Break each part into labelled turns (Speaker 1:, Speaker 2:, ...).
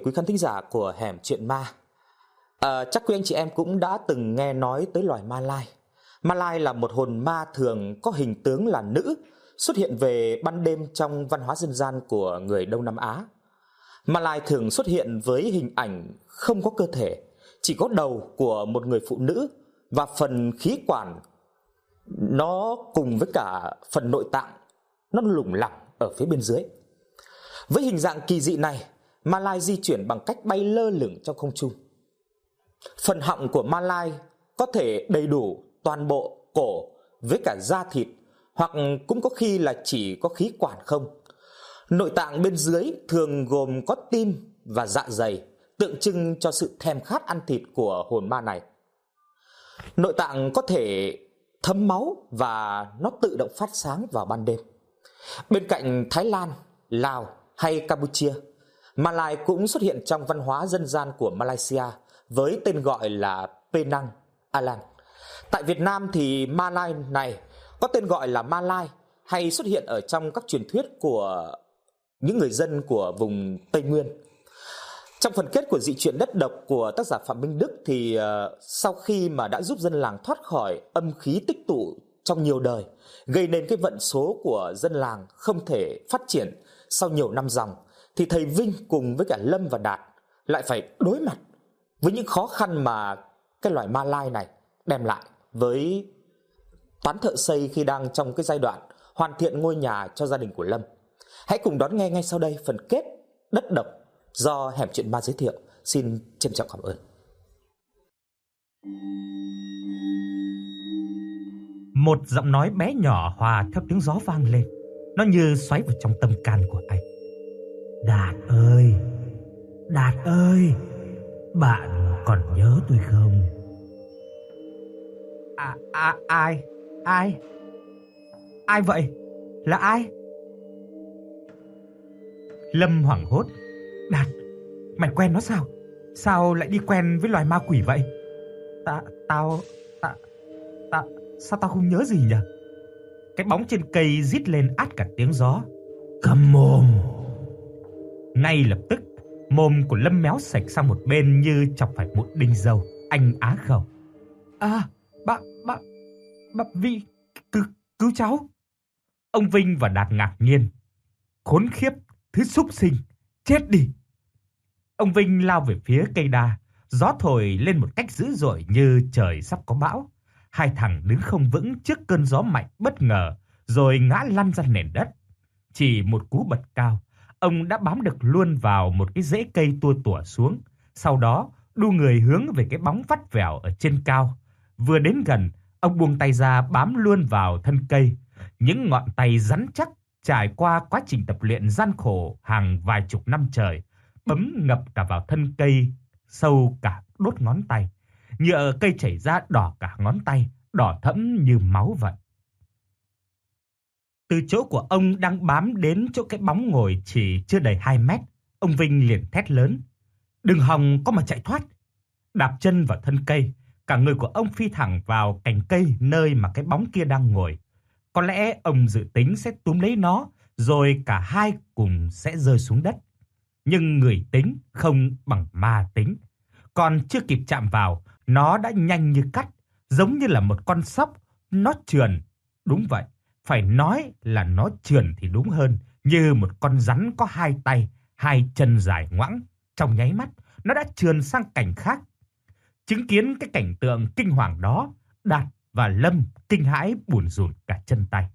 Speaker 1: quý khán thính giả của Hẻm Chuyện Ma. Chắc quý anh chị em cũng đã từng nghe nói tới loài ma lai. Ma lai là một hồn ma thường có hình tướng là nữ, xuất hiện về ban đêm trong văn hóa dân gian của người Đông Nam Á. Ma lai thường xuất hiện với hình ảnh không có cơ thể, chỉ có đầu của một người phụ nữ và phần khí quản nó cùng với cả phần nội tạng nó lủng lẳng ở phía bên dưới. Với hình dạng kỳ dị này, ma lai di chuyển bằng cách bay lơ lửng trong không trung. Phần họng của ma lai có thể đầy đủ toàn bộ cổ với cả da thịt, hoặc cũng có khi là chỉ có khí quản không. Nội tạng bên dưới thường gồm có tim và dạ dày, tượng trưng cho sự thèm khát ăn thịt của hồn ma này. Nội tạng có thể thấm máu và nó tự động phát sáng vào ban đêm. Bên cạnh Thái Lan, Lào hay Campuchia, ma lai cũng xuất hiện trong văn hóa dân gian của Malaysia với tên gọi là Penang Alang. Tại Việt Nam thì ma lai này có tên gọi là ma lai, hay xuất hiện ở trong các truyền thuyết của những người dân của vùng Tây Nguyên. Trong phần kết của dị truyện Đất Độc của tác giả Phạm Minh Đức thì sau khi mà đã giúp dân làng thoát khỏi âm khí tích tụ trong nhiều đời, gây nên cái vận số của dân làng không thể phát triển sau nhiều năm dòng, thì thầy Vinh cùng với cả Lâm và Đạt lại phải đối mặt với những khó khăn mà cái loài ma lai này đem lại với toán thợ xây khi đang trong cái giai đoạn hoàn thiện ngôi nhà cho gia đình của Lâm. Hãy cùng đón nghe ngay sau đây phần kết Đất Độc do Hẻm Chuyện Ma giới thiệu. Xin trân trọng cảm ơn.
Speaker 2: Một giọng nói bé nhỏ hòa theo tiếng gió vang lên. Nó như xoáy vào trong tâm can của anh. Đạt ơi, Đạt ơi, bạn còn nhớ tôi không? Ai vậy? Là ai? Lâm hoảng hốt. Đạt, mày quen nó sao? Sao lại đi quen với loài ma quỷ vậy? Sao tao không nhớ gì nhỉ? Cái bóng trên cây rít lên át cả tiếng gió. Câm mồm! Ngay lập tức, mồm của Lâm méo sạch sang một bên như chọc phải một đinh dâu. Anh á khẩu. Bà Vi cứu cháu. Ông Vinh và Đạt ngạc nhiên. Khốn khiếp, thứ súc sinh, chết đi. Ông Vinh lao về phía cây đa. Gió thổi lên một cách dữ dội như trời sắp có bão. Hai thằng đứng không vững trước cơn gió mạnh bất ngờ, rồi ngã lăn ra nền đất. Chỉ một cú bật cao, ông đã bám được luôn vào một cái rễ cây tua tủa xuống. Sau đó đu người hướng về cái bóng vắt vẻo ở trên cao. Vừa đến gần, ông buông tay ra bám luôn vào thân cây. Những ngọn tay rắn chắc trải qua quá trình tập luyện gian khổ hàng vài chục năm trời, bấm ngập cả vào thân cây, sâu cả đốt ngón tay. Nhựa cây chảy ra đỏ cả ngón tay, đỏ thẫm như máu vậy. Từ chỗ của ông đang bám đến chỗ cái bóng ngồi chỉ chưa đầy 2 mét, ông Vinh liền thét lớn. Đừng hòng có mà chạy thoát. Đạp chân vào thân cây, cả người của ông phi thẳng vào cành cây nơi mà cái bóng kia đang ngồi. Có lẽ ông dự tính sẽ túm lấy nó, rồi cả hai cùng sẽ rơi xuống đất. Nhưng người tính không bằng ma tính. Còn chưa kịp chạm vào, nó đã nhanh như cắt, giống như là một con sóc. Nó trườn, đúng vậy, phải nói là nó trườn thì đúng hơn, như một con rắn có 2 tay, 2 chân dài ngoẵng. Trong nháy mắt, nó đã trườn sang cành khác. Chứng kiến cái cảnh tượng kinh hoàng đó, Đạt và Lâm kinh hãi bủn rủn cả chân tay.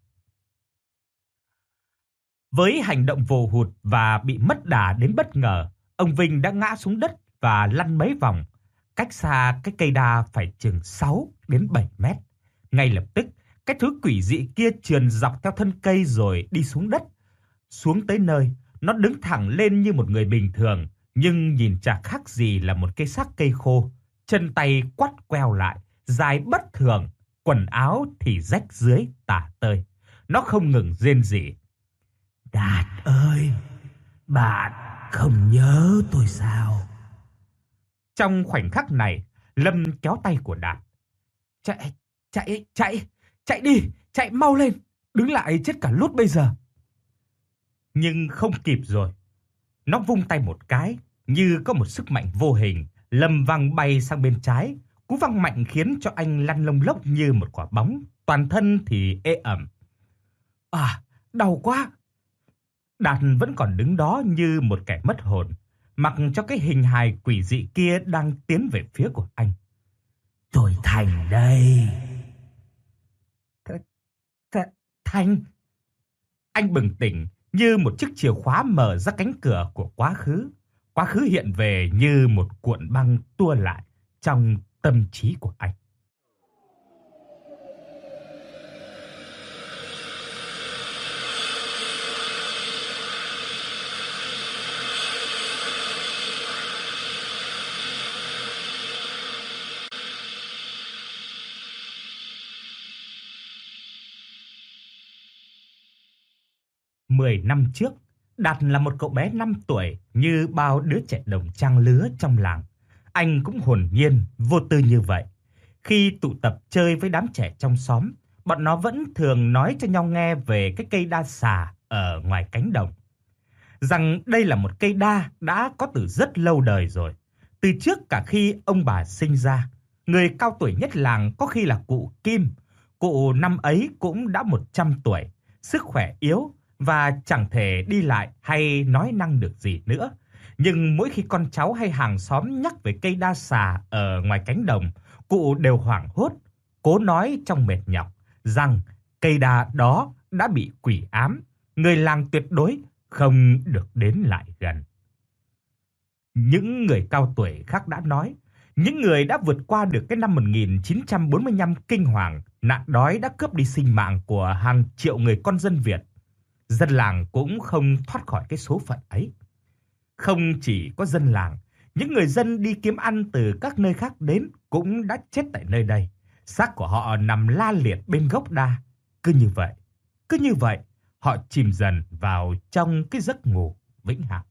Speaker 2: Với hành động vồ hụt và bị mất đà đến bất ngờ, ông Vinh đã ngã xuống đất và lăn mấy vòng, cách xa cái cây đa phải chừng 6 đến 7 mét. Ngay lập tức, cái thứ quỷ dị kia trườn dọc theo thân cây rồi đi xuống đất. Xuống tới nơi, nó đứng thẳng lên như một người bình thường, nhưng nhìn chả khác gì là một cái xác cây khô. Chân tay quắt queo lại, dài bất thường, quần áo thì rách dưới tả tơi. Nó không ngừng rên rỉ. Đạt ơi, bạn không nhớ tôi sao? Trong khoảnh khắc này, Lâm kéo tay của Đạt. Chạy đi, chạy mau lên, đứng lại chết cả lút bây giờ. Nhưng không kịp rồi. Nó vung tay một cái, như có một sức mạnh vô hình lầm văng bay sang bên trái. Cú văng mạnh khiến cho anh lăn lông lốc như một quả bóng, toàn thân thì ê ẩm. Đau quá! Đạt vẫn còn đứng đó như một kẻ mất hồn, mặc cho cái hình hài quỷ dị kia đang tiến về phía của anh. Tôi Thành đây. Thành? Anh bừng tỉnh như một chiếc chìa khóa mở ra cánh cửa của quá khứ. Quá khứ hiện về như một cuộn băng tua lại trong tâm trí của anh. Mười năm trước, Đạt là một cậu bé 5 tuổi như bao đứa trẻ đồng trang lứa trong làng. Anh cũng hồn nhiên, vô tư như vậy. Khi tụ tập chơi với đám trẻ trong xóm, bọn nó vẫn thường nói cho nhau nghe về cái cây đa xà ở ngoài cánh đồng. Rằng đây là một cây đa đã có từ rất lâu đời rồi. Từ trước cả khi ông bà sinh ra, người cao tuổi nhất làng có khi là cụ Kim. Cụ năm ấy cũng đã 100 tuổi, sức khỏe yếu và chẳng thể đi lại hay nói năng được gì nữa. Nhưng mỗi khi con cháu hay hàng xóm nhắc về cây đa xà ở ngoài cánh đồng, cụ đều hoảng hốt, cố nói trong mệt nhọc rằng cây đa đó đã bị quỷ ám, người làng tuyệt đối không được đến lại gần. Những người cao tuổi khác đã nói, những người đã vượt qua được cái năm 1945 kinh hoàng, nạn đói đã cướp đi sinh mạng của hàng triệu người con dân Việt. Dân làng cũng không thoát khỏi cái số phận ấy. Không chỉ có dân làng, những người dân đi kiếm ăn từ các nơi khác đến cũng đã chết tại nơi đây. Xác của họ nằm la liệt bên gốc đa. Cứ như vậy, họ chìm dần vào trong cái giấc ngủ vĩnh hằng.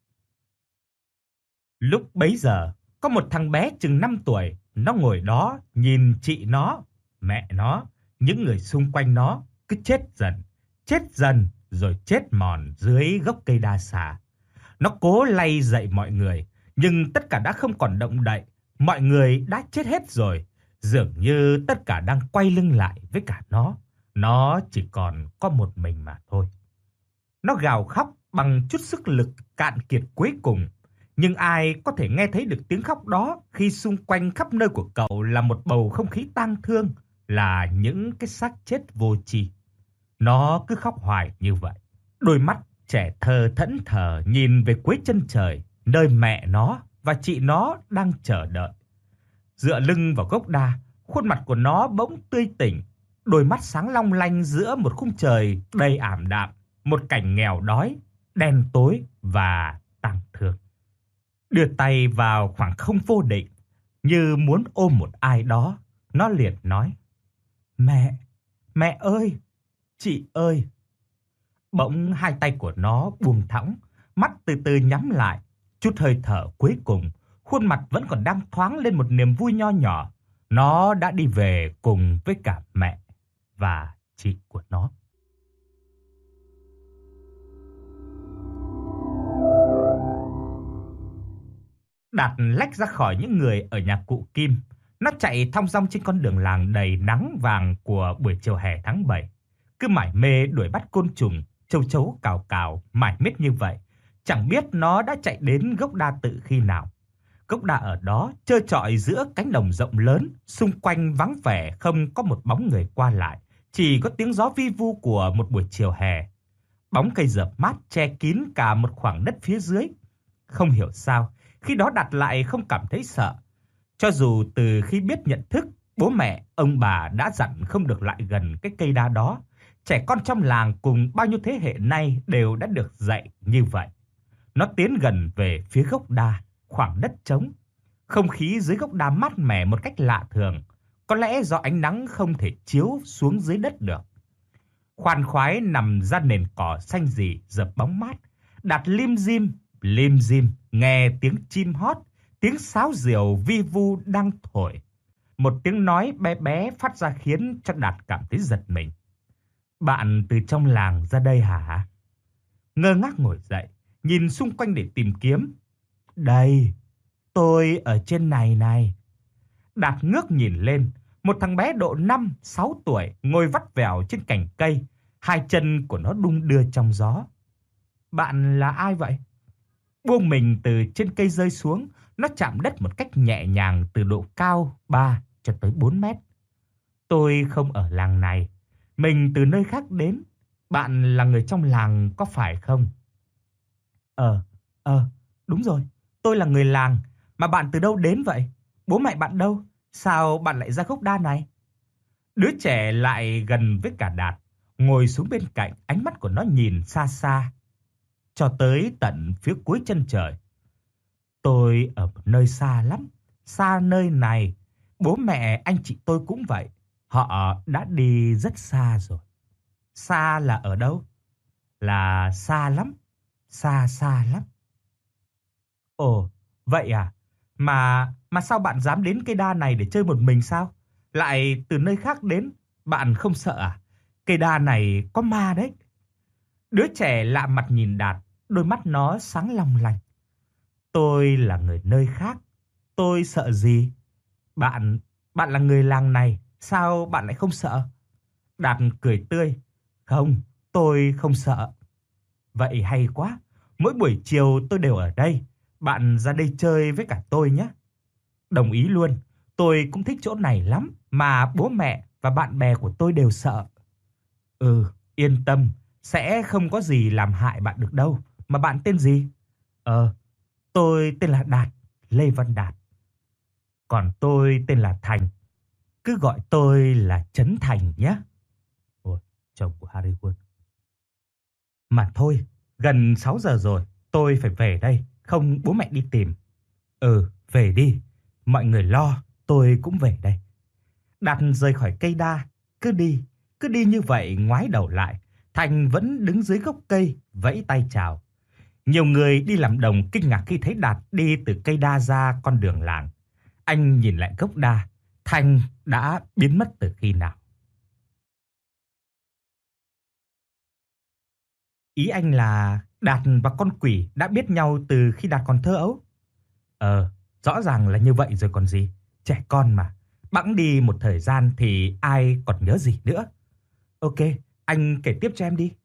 Speaker 2: Lúc bấy giờ, có một thằng bé chừng 5 tuổi, nó ngồi đó nhìn chị nó, mẹ nó, những người xung quanh nó cứ chết dần rồi chết mòn dưới gốc cây đa xà. Nó cố lay dậy mọi người, nhưng tất cả đã không còn động đậy, mọi người đã chết hết rồi, dường như tất cả đang quay lưng lại với cả nó chỉ còn có một mình mà thôi. Nó gào khóc bằng chút sức lực cạn kiệt cuối cùng, nhưng ai có thể nghe thấy được tiếng khóc đó khi xung quanh khắp nơi của cậu là một bầu không khí tang thương, là những cái xác chết vô tri. Nó cứ khóc hoài như vậy. Đôi mắt trẻ thơ thẫn thờ nhìn về cuối chân trời, nơi mẹ nó và chị nó đang chờ đợi. Dựa lưng vào gốc đa, khuôn mặt của nó bỗng tươi tỉnh, đôi mắt sáng long lanh giữa một khung trời đầy ảm đạm, một cảnh nghèo đói, đen tối và tang thương. Đưa tay vào khoảng không vô định, như muốn ôm một ai đó, nó liền nói: Mẹ ơi, chị ơi. Bỗng hai tay của nó buông thõng, mắt từ từ nhắm lại, chút hơi thở cuối cùng, khuôn mặt vẫn còn đang thoáng lên một niềm vui nho nhỏ. Nó đã đi về cùng với cả mẹ và chị của nó. Đạt lách ra khỏi những người ở nhà cụ Kim. Nó chạy thong dong trên con đường làng đầy nắng vàng của buổi chiều hè tháng 7. Cứ mải mê đuổi bắt côn trùng, châu chấu cào cào, mải miết như vậy. Chẳng biết nó đã chạy đến gốc đa tự khi nào. Gốc đa ở đó trơ trọi giữa cánh đồng rộng lớn, xung quanh vắng vẻ không có một bóng người qua lại, chỉ có tiếng gió vi vu của một buổi chiều hè. Bóng cây rợp mát che kín cả một khoảng đất phía dưới. Không hiểu sao, khi đó Đạt lại không cảm thấy sợ. Cho dù từ khi biết nhận thức, bố mẹ, ông bà đã dặn không được lại gần cái cây đa đó, trẻ con trong làng cùng bao nhiêu thế hệ nay đều đã được dạy như vậy. Nó tiến gần về phía gốc đa, khoảng đất trống. Không khí dưới gốc đa mát mẻ một cách lạ thường, có lẽ do ánh nắng không thể chiếu xuống dưới đất được. Khoan khoái nằm ra nền cỏ xanh rì dợp bóng mát, Đạt lim dim, nghe tiếng chim hót, tiếng sáo diều vi vu đang thổi. Một tiếng nói bé bé phát ra khiến cho Đạt cảm thấy giật mình. Bạn từ trong làng ra đây hả? Ngơ ngác ngồi dậy, nhìn xung quanh để tìm kiếm. Đây, tôi ở trên này này. Đạt ngước nhìn lên, một thằng bé độ 5-6 tuổi ngồi vắt vẻo trên cành cây, hai chân của nó đung đưa trong gió. Bạn là ai vậy? Buông mình từ trên cây rơi xuống, nó chạm đất một cách nhẹ nhàng từ độ cao 3 cho tới 4 mét. Tôi không ở làng này, mình từ nơi khác đến. Bạn là người trong làng có phải không? Đúng rồi, tôi là người làng. Mà bạn từ đâu đến vậy? Bố mẹ bạn đâu? Sao bạn lại ra gốc đa này? Đứa trẻ lại gần với cả Đạt, ngồi xuống bên cạnh, ánh mắt của nó nhìn xa xa, cho tới tận phía cuối chân trời. Tôi ở một nơi xa lắm, xa nơi này. Bố mẹ anh chị tôi cũng vậy, họ đã đi rất xa rồi. Xa là ở đâu? Là xa lắm, xa xa lắm. Ồ, vậy à? Mà sao bạn dám đến cây đa này để chơi một mình sao? Lại từ nơi khác đến, bạn không sợ à? Cây đa này có ma đấy. Đứa trẻ lạ mặt nhìn Đạt, đôi mắt nó sáng long lanh. Tôi là người nơi khác, tôi sợ gì? Bạn là người làng này, sao bạn lại không sợ? Đạt cười tươi. Không, tôi không sợ. Vậy hay quá, mỗi buổi chiều tôi đều ở đây. Bạn ra đây chơi với cả tôi nhé. Đồng ý luôn, tôi cũng thích chỗ này lắm, mà bố mẹ và bạn bè của tôi đều sợ. Yên tâm, sẽ không có gì làm hại bạn được đâu. Mà bạn tên gì? Tôi tên là Đạt, Lê Văn Đạt. Còn tôi tên là Thành, cứ gọi tôi là Trấn Thành nhé. Ôi, chồng của Harry Quân. Mà thôi, gần 6 giờ rồi, tôi phải về đây, không bố mẹ đi tìm. Về đi, mọi người lo, tôi cũng về đây. Đạt rời khỏi cây đa, cứ đi như vậy ngoái đầu lại. Thành vẫn đứng dưới gốc cây, vẫy tay chào. Nhiều người đi làm đồng kinh ngạc khi thấy Đạt đi từ cây đa ra con đường làng. Anh nhìn lại gốc đa, Thành đã biến mất từ khi nào? Ý anh là Đạt và con quỷ đã biết nhau từ khi Đạt còn thơ ấu? Rõ ràng là như vậy rồi còn gì. Trẻ con mà, bẵng đi một thời gian thì ai còn nhớ gì nữa. Ok, anh kể tiếp cho em đi.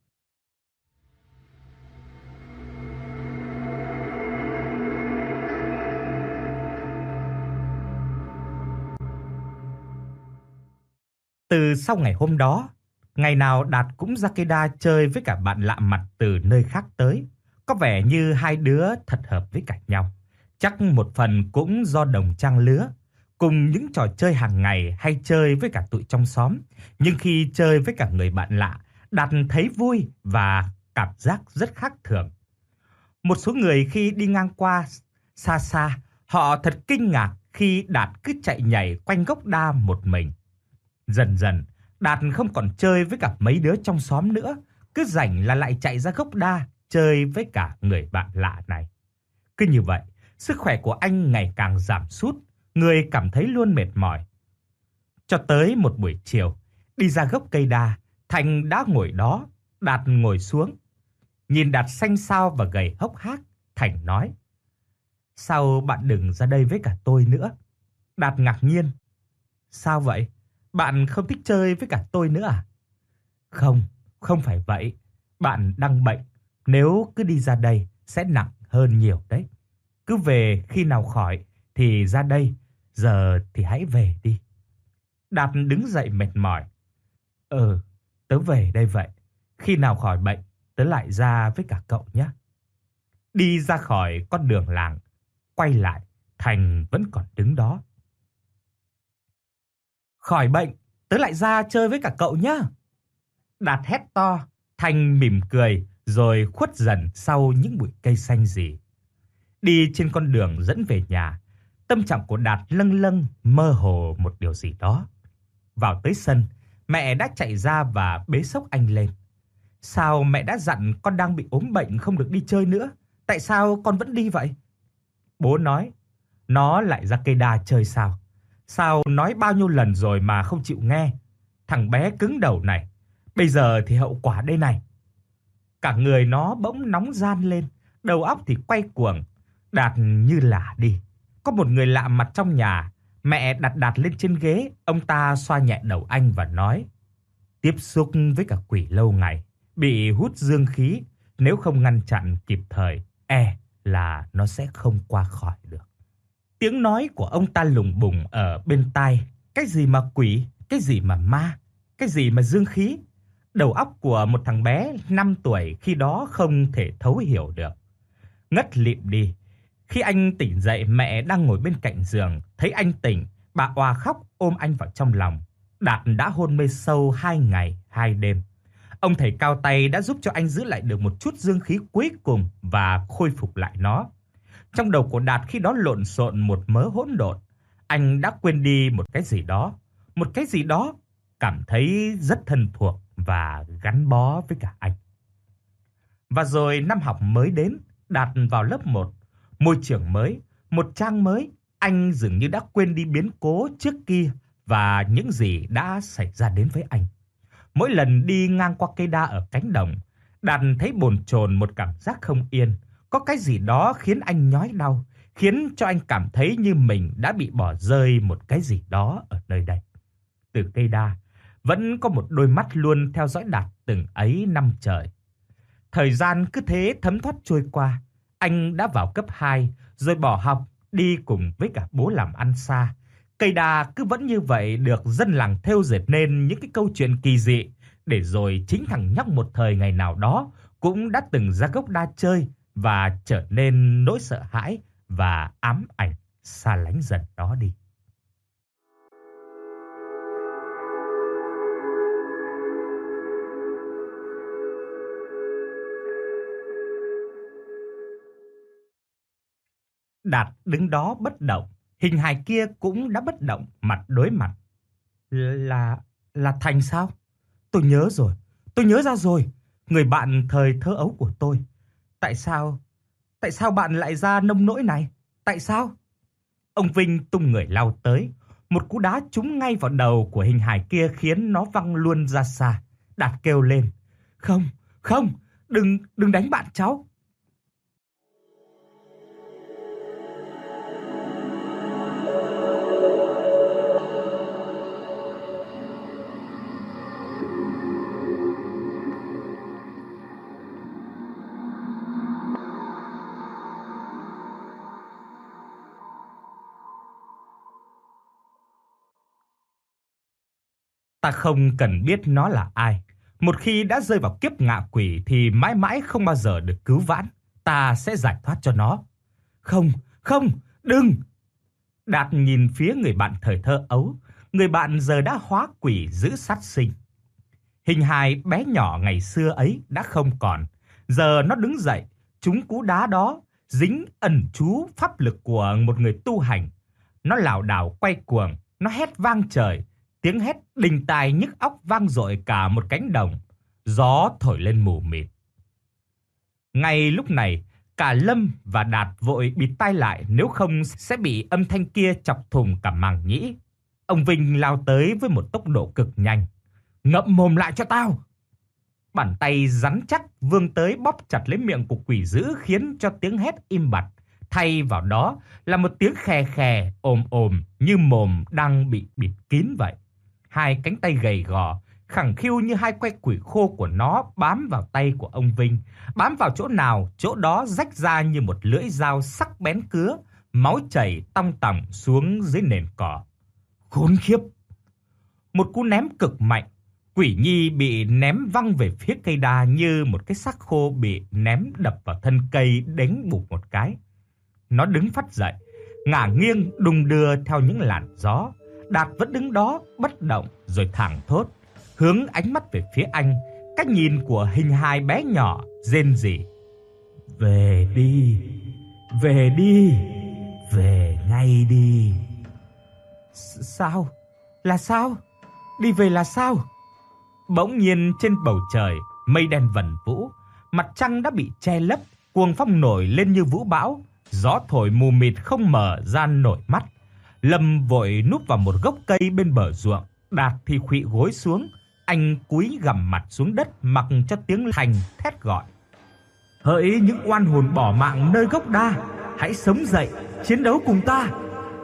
Speaker 2: Từ sau ngày hôm đó, ngày nào Đạt cũng ra cây đa chơi với cả bạn lạ mặt từ nơi khác tới. Có vẻ như hai đứa thật hợp với cả nhau. Chắc một phần cũng do đồng trang lứa, cùng những trò chơi hàng ngày hay chơi với cả tụi trong xóm. Nhưng khi chơi với cả người bạn lạ, Đạt thấy vui và cảm giác rất khác thường. Một số người khi đi ngang qua xa xa, họ thật kinh ngạc khi Đạt cứ chạy nhảy quanh gốc đa một mình. Dần dần, Đạt không còn chơi với cả mấy đứa trong xóm nữa, cứ rảnh là lại chạy ra gốc đa chơi với cả người bạn lạ này. Cứ như vậy, sức khỏe của anh ngày càng giảm sút, người cảm thấy luôn mệt mỏi. Cho tới một buổi chiều, đi ra gốc cây đa, Thành đã ngồi đó, Đạt ngồi xuống. Nhìn Đạt xanh xao và gầy hốc hác, Thành nói: "Sao bạn đừng ra đây với cả tôi nữa?" Đạt ngạc nhiên: "Sao vậy? Bạn không thích chơi với cả tôi nữa à?" "Không, không phải vậy. Bạn đang bệnh, nếu cứ đi ra đây sẽ nặng hơn nhiều đấy. Cứ về khi nào khỏi thì ra đây, giờ thì hãy về đi." Đạt đứng dậy mệt mỏi. Tớ về đây vậy. Khi nào khỏi bệnh, tớ lại ra với cả cậu nhé." Đi ra khỏi con đường làng, quay lại, Thành vẫn còn đứng đó. "Khỏi bệnh, tớ lại ra chơi với cả cậu nhé." Đạt hét to, Thành mỉm cười rồi khuất dần sau những bụi cây xanh rì. Đi trên con đường dẫn về nhà, tâm trạng của Đạt lâng lâng mơ hồ một điều gì đó. Vào tới sân, mẹ đã chạy ra và bế xốc anh lên. "Sao mẹ đã dặn con đang bị ốm bệnh không được đi chơi nữa? Tại sao con vẫn đi vậy?" Bố nói: "Nó lại ra cây đa chơi sao? Sao nói bao nhiêu lần rồi mà không chịu nghe? Thằng bé cứng đầu này, bây giờ thì hậu quả đây này." Cả người nó bỗng nóng ran lên, đầu óc thì quay cuồng. Đạt như lả đi. Có một người lạ mặt trong nhà. Mẹ đặt Đạt lên trên ghế. Ông ta xoa nhẹ đầu anh và nói: tiếp xúc với cả quỷ lâu ngày, bị hút dương khí, nếu không ngăn chặn kịp thời, là nó sẽ không qua khỏi được. Tiếng nói của ông ta lùng bùng ở bên tai. Cái gì mà quỷ, cái gì mà ma, cái gì mà dương khí. Đầu óc của một thằng bé 5 tuổi khi đó không thể thấu hiểu được. Ngất lịm đi. Khi anh tỉnh dậy, mẹ đang ngồi bên cạnh giường. Thấy anh tỉnh, bà òa khóc ôm anh vào trong lòng. Đạt đã hôn mê sâu 2 ngày 2 đêm. Ông thầy cao tay đã giúp cho anh giữ lại được một chút dương khí cuối cùng và khôi phục lại nó. Trong đầu của Đạt khi đó lộn xộn một mớ hỗn độn. Anh đã quên đi một cái gì đó cảm thấy rất thân thuộc và gắn bó với cả anh. Và rồi năm học mới đến, Đạt vào lớp 1, môi trường mới, một trang mới, anh dường như đã quên đi biến cố trước kia và những gì đã xảy ra đến với anh. Mỗi lần đi ngang qua cây đa ở cánh đồng, Đạt thấy bồn chồn một cảm giác không yên, có cái gì đó khiến anh nhói đau, khiến cho anh cảm thấy như mình đã bị bỏ rơi một cái gì đó ở nơi đây. Từ cây đa, vẫn có một đôi mắt luôn theo dõi Đạt từng ấy năm trời. Thời gian cứ thế thấm thoát trôi qua, anh đã vào cấp 2, rồi bỏ học, đi cùng với cả bố làm ăn xa. Cây đa cứ vẫn như vậy được dân làng thêu dệt nên những cái câu chuyện kỳ dị, để rồi chính thằng nhóc một thời ngày nào đó cũng đã từng ra gốc đa chơi và trở nên nỗi sợ hãi và ám ảnh xa lánh dần đó đi. Đạt đứng đó bất động, hình hài kia cũng đã bất động, mặt đối mặt. Là Thành sao? Tôi nhớ ra rồi, người bạn thời thơ ấu của tôi. Tại sao bạn lại ra nông nỗi này? Tại sao? Ông Vinh tung người lao tới, một cú đá trúng ngay vào đầu của hình hài kia khiến nó văng luôn ra xa. Đạt kêu lên: Không, đừng đánh bạn cháu. Ta không cần biết nó là ai. Một khi đã rơi vào kiếp ngạ quỷ thì mãi mãi không bao giờ được cứu vãn. Ta sẽ giải thoát cho nó. Không, đừng. Đạt nhìn phía người bạn thời thơ ấu. Người bạn giờ đã hóa quỷ giữ sát sinh. Hình hài bé nhỏ ngày xưa ấy đã không còn. Giờ nó đứng dậy, trúng cú đá đó, dính ẩn chú pháp lực của một người tu hành. Nó lảo đảo quay cuồng, nó hét vang trời. Tiếng hét đình tai nhức óc vang dội cả một cánh đồng. Gió thổi lên mù mịt. Ngay lúc này, cả Lâm và Đạt vội bịt tai lại, nếu không sẽ bị âm thanh kia chọc thủng cả màng nhĩ. Ông Vinh lao tới với một tốc độ cực nhanh. Ngậm mồm lại cho tao! Bàn tay rắn chắc vươn tới bóp chặt lấy miệng của quỷ dữ khiến cho tiếng hét im bặt. Thay vào đó là một tiếng khè khè, ồm ồm như mồm đang bị bịt kín vậy. Hai cánh tay gầy gò, khẳng khiu như hai que củi khô của nó bám vào tay của ông Vinh. Bám vào chỗ nào, chỗ đó rách ra như một lưỡi dao sắc bén cứa, máu chảy tong tòng xuống dưới nền cỏ. Khốn khiếp! Một cú ném cực mạnh, quỷ nhi bị ném văng về phía cây đa như một cái xác khô bị ném đập vào thân cây đánh bụp một cái. Nó đứng phắt dậy, ngả nghiêng đung đưa theo những làn gió. Đạt vẫn đứng đó bất động rồi thẳng thốt, hướng ánh mắt về phía anh. Cách nhìn của hình hài bé nhỏ rên rỉ: Về đi, về ngay đi. Sao? Là sao? Đi về là sao? Bỗng nhiên trên bầu trời, mây đen vần vũ, mặt trăng đã bị che lấp, cuồng phong nổi lên như vũ bão, gió thổi mù mịt không mở ra nổi mắt. Lâm vội núp vào một gốc cây bên bờ ruộng, Đạt thì khuỵu gối xuống, anh cúi gằm mặt xuống đất mặc cho tiếng Thành thét gọi: Hỡi những oan hồn bỏ mạng nơi gốc đa, hãy sống dậy, chiến đấu cùng ta.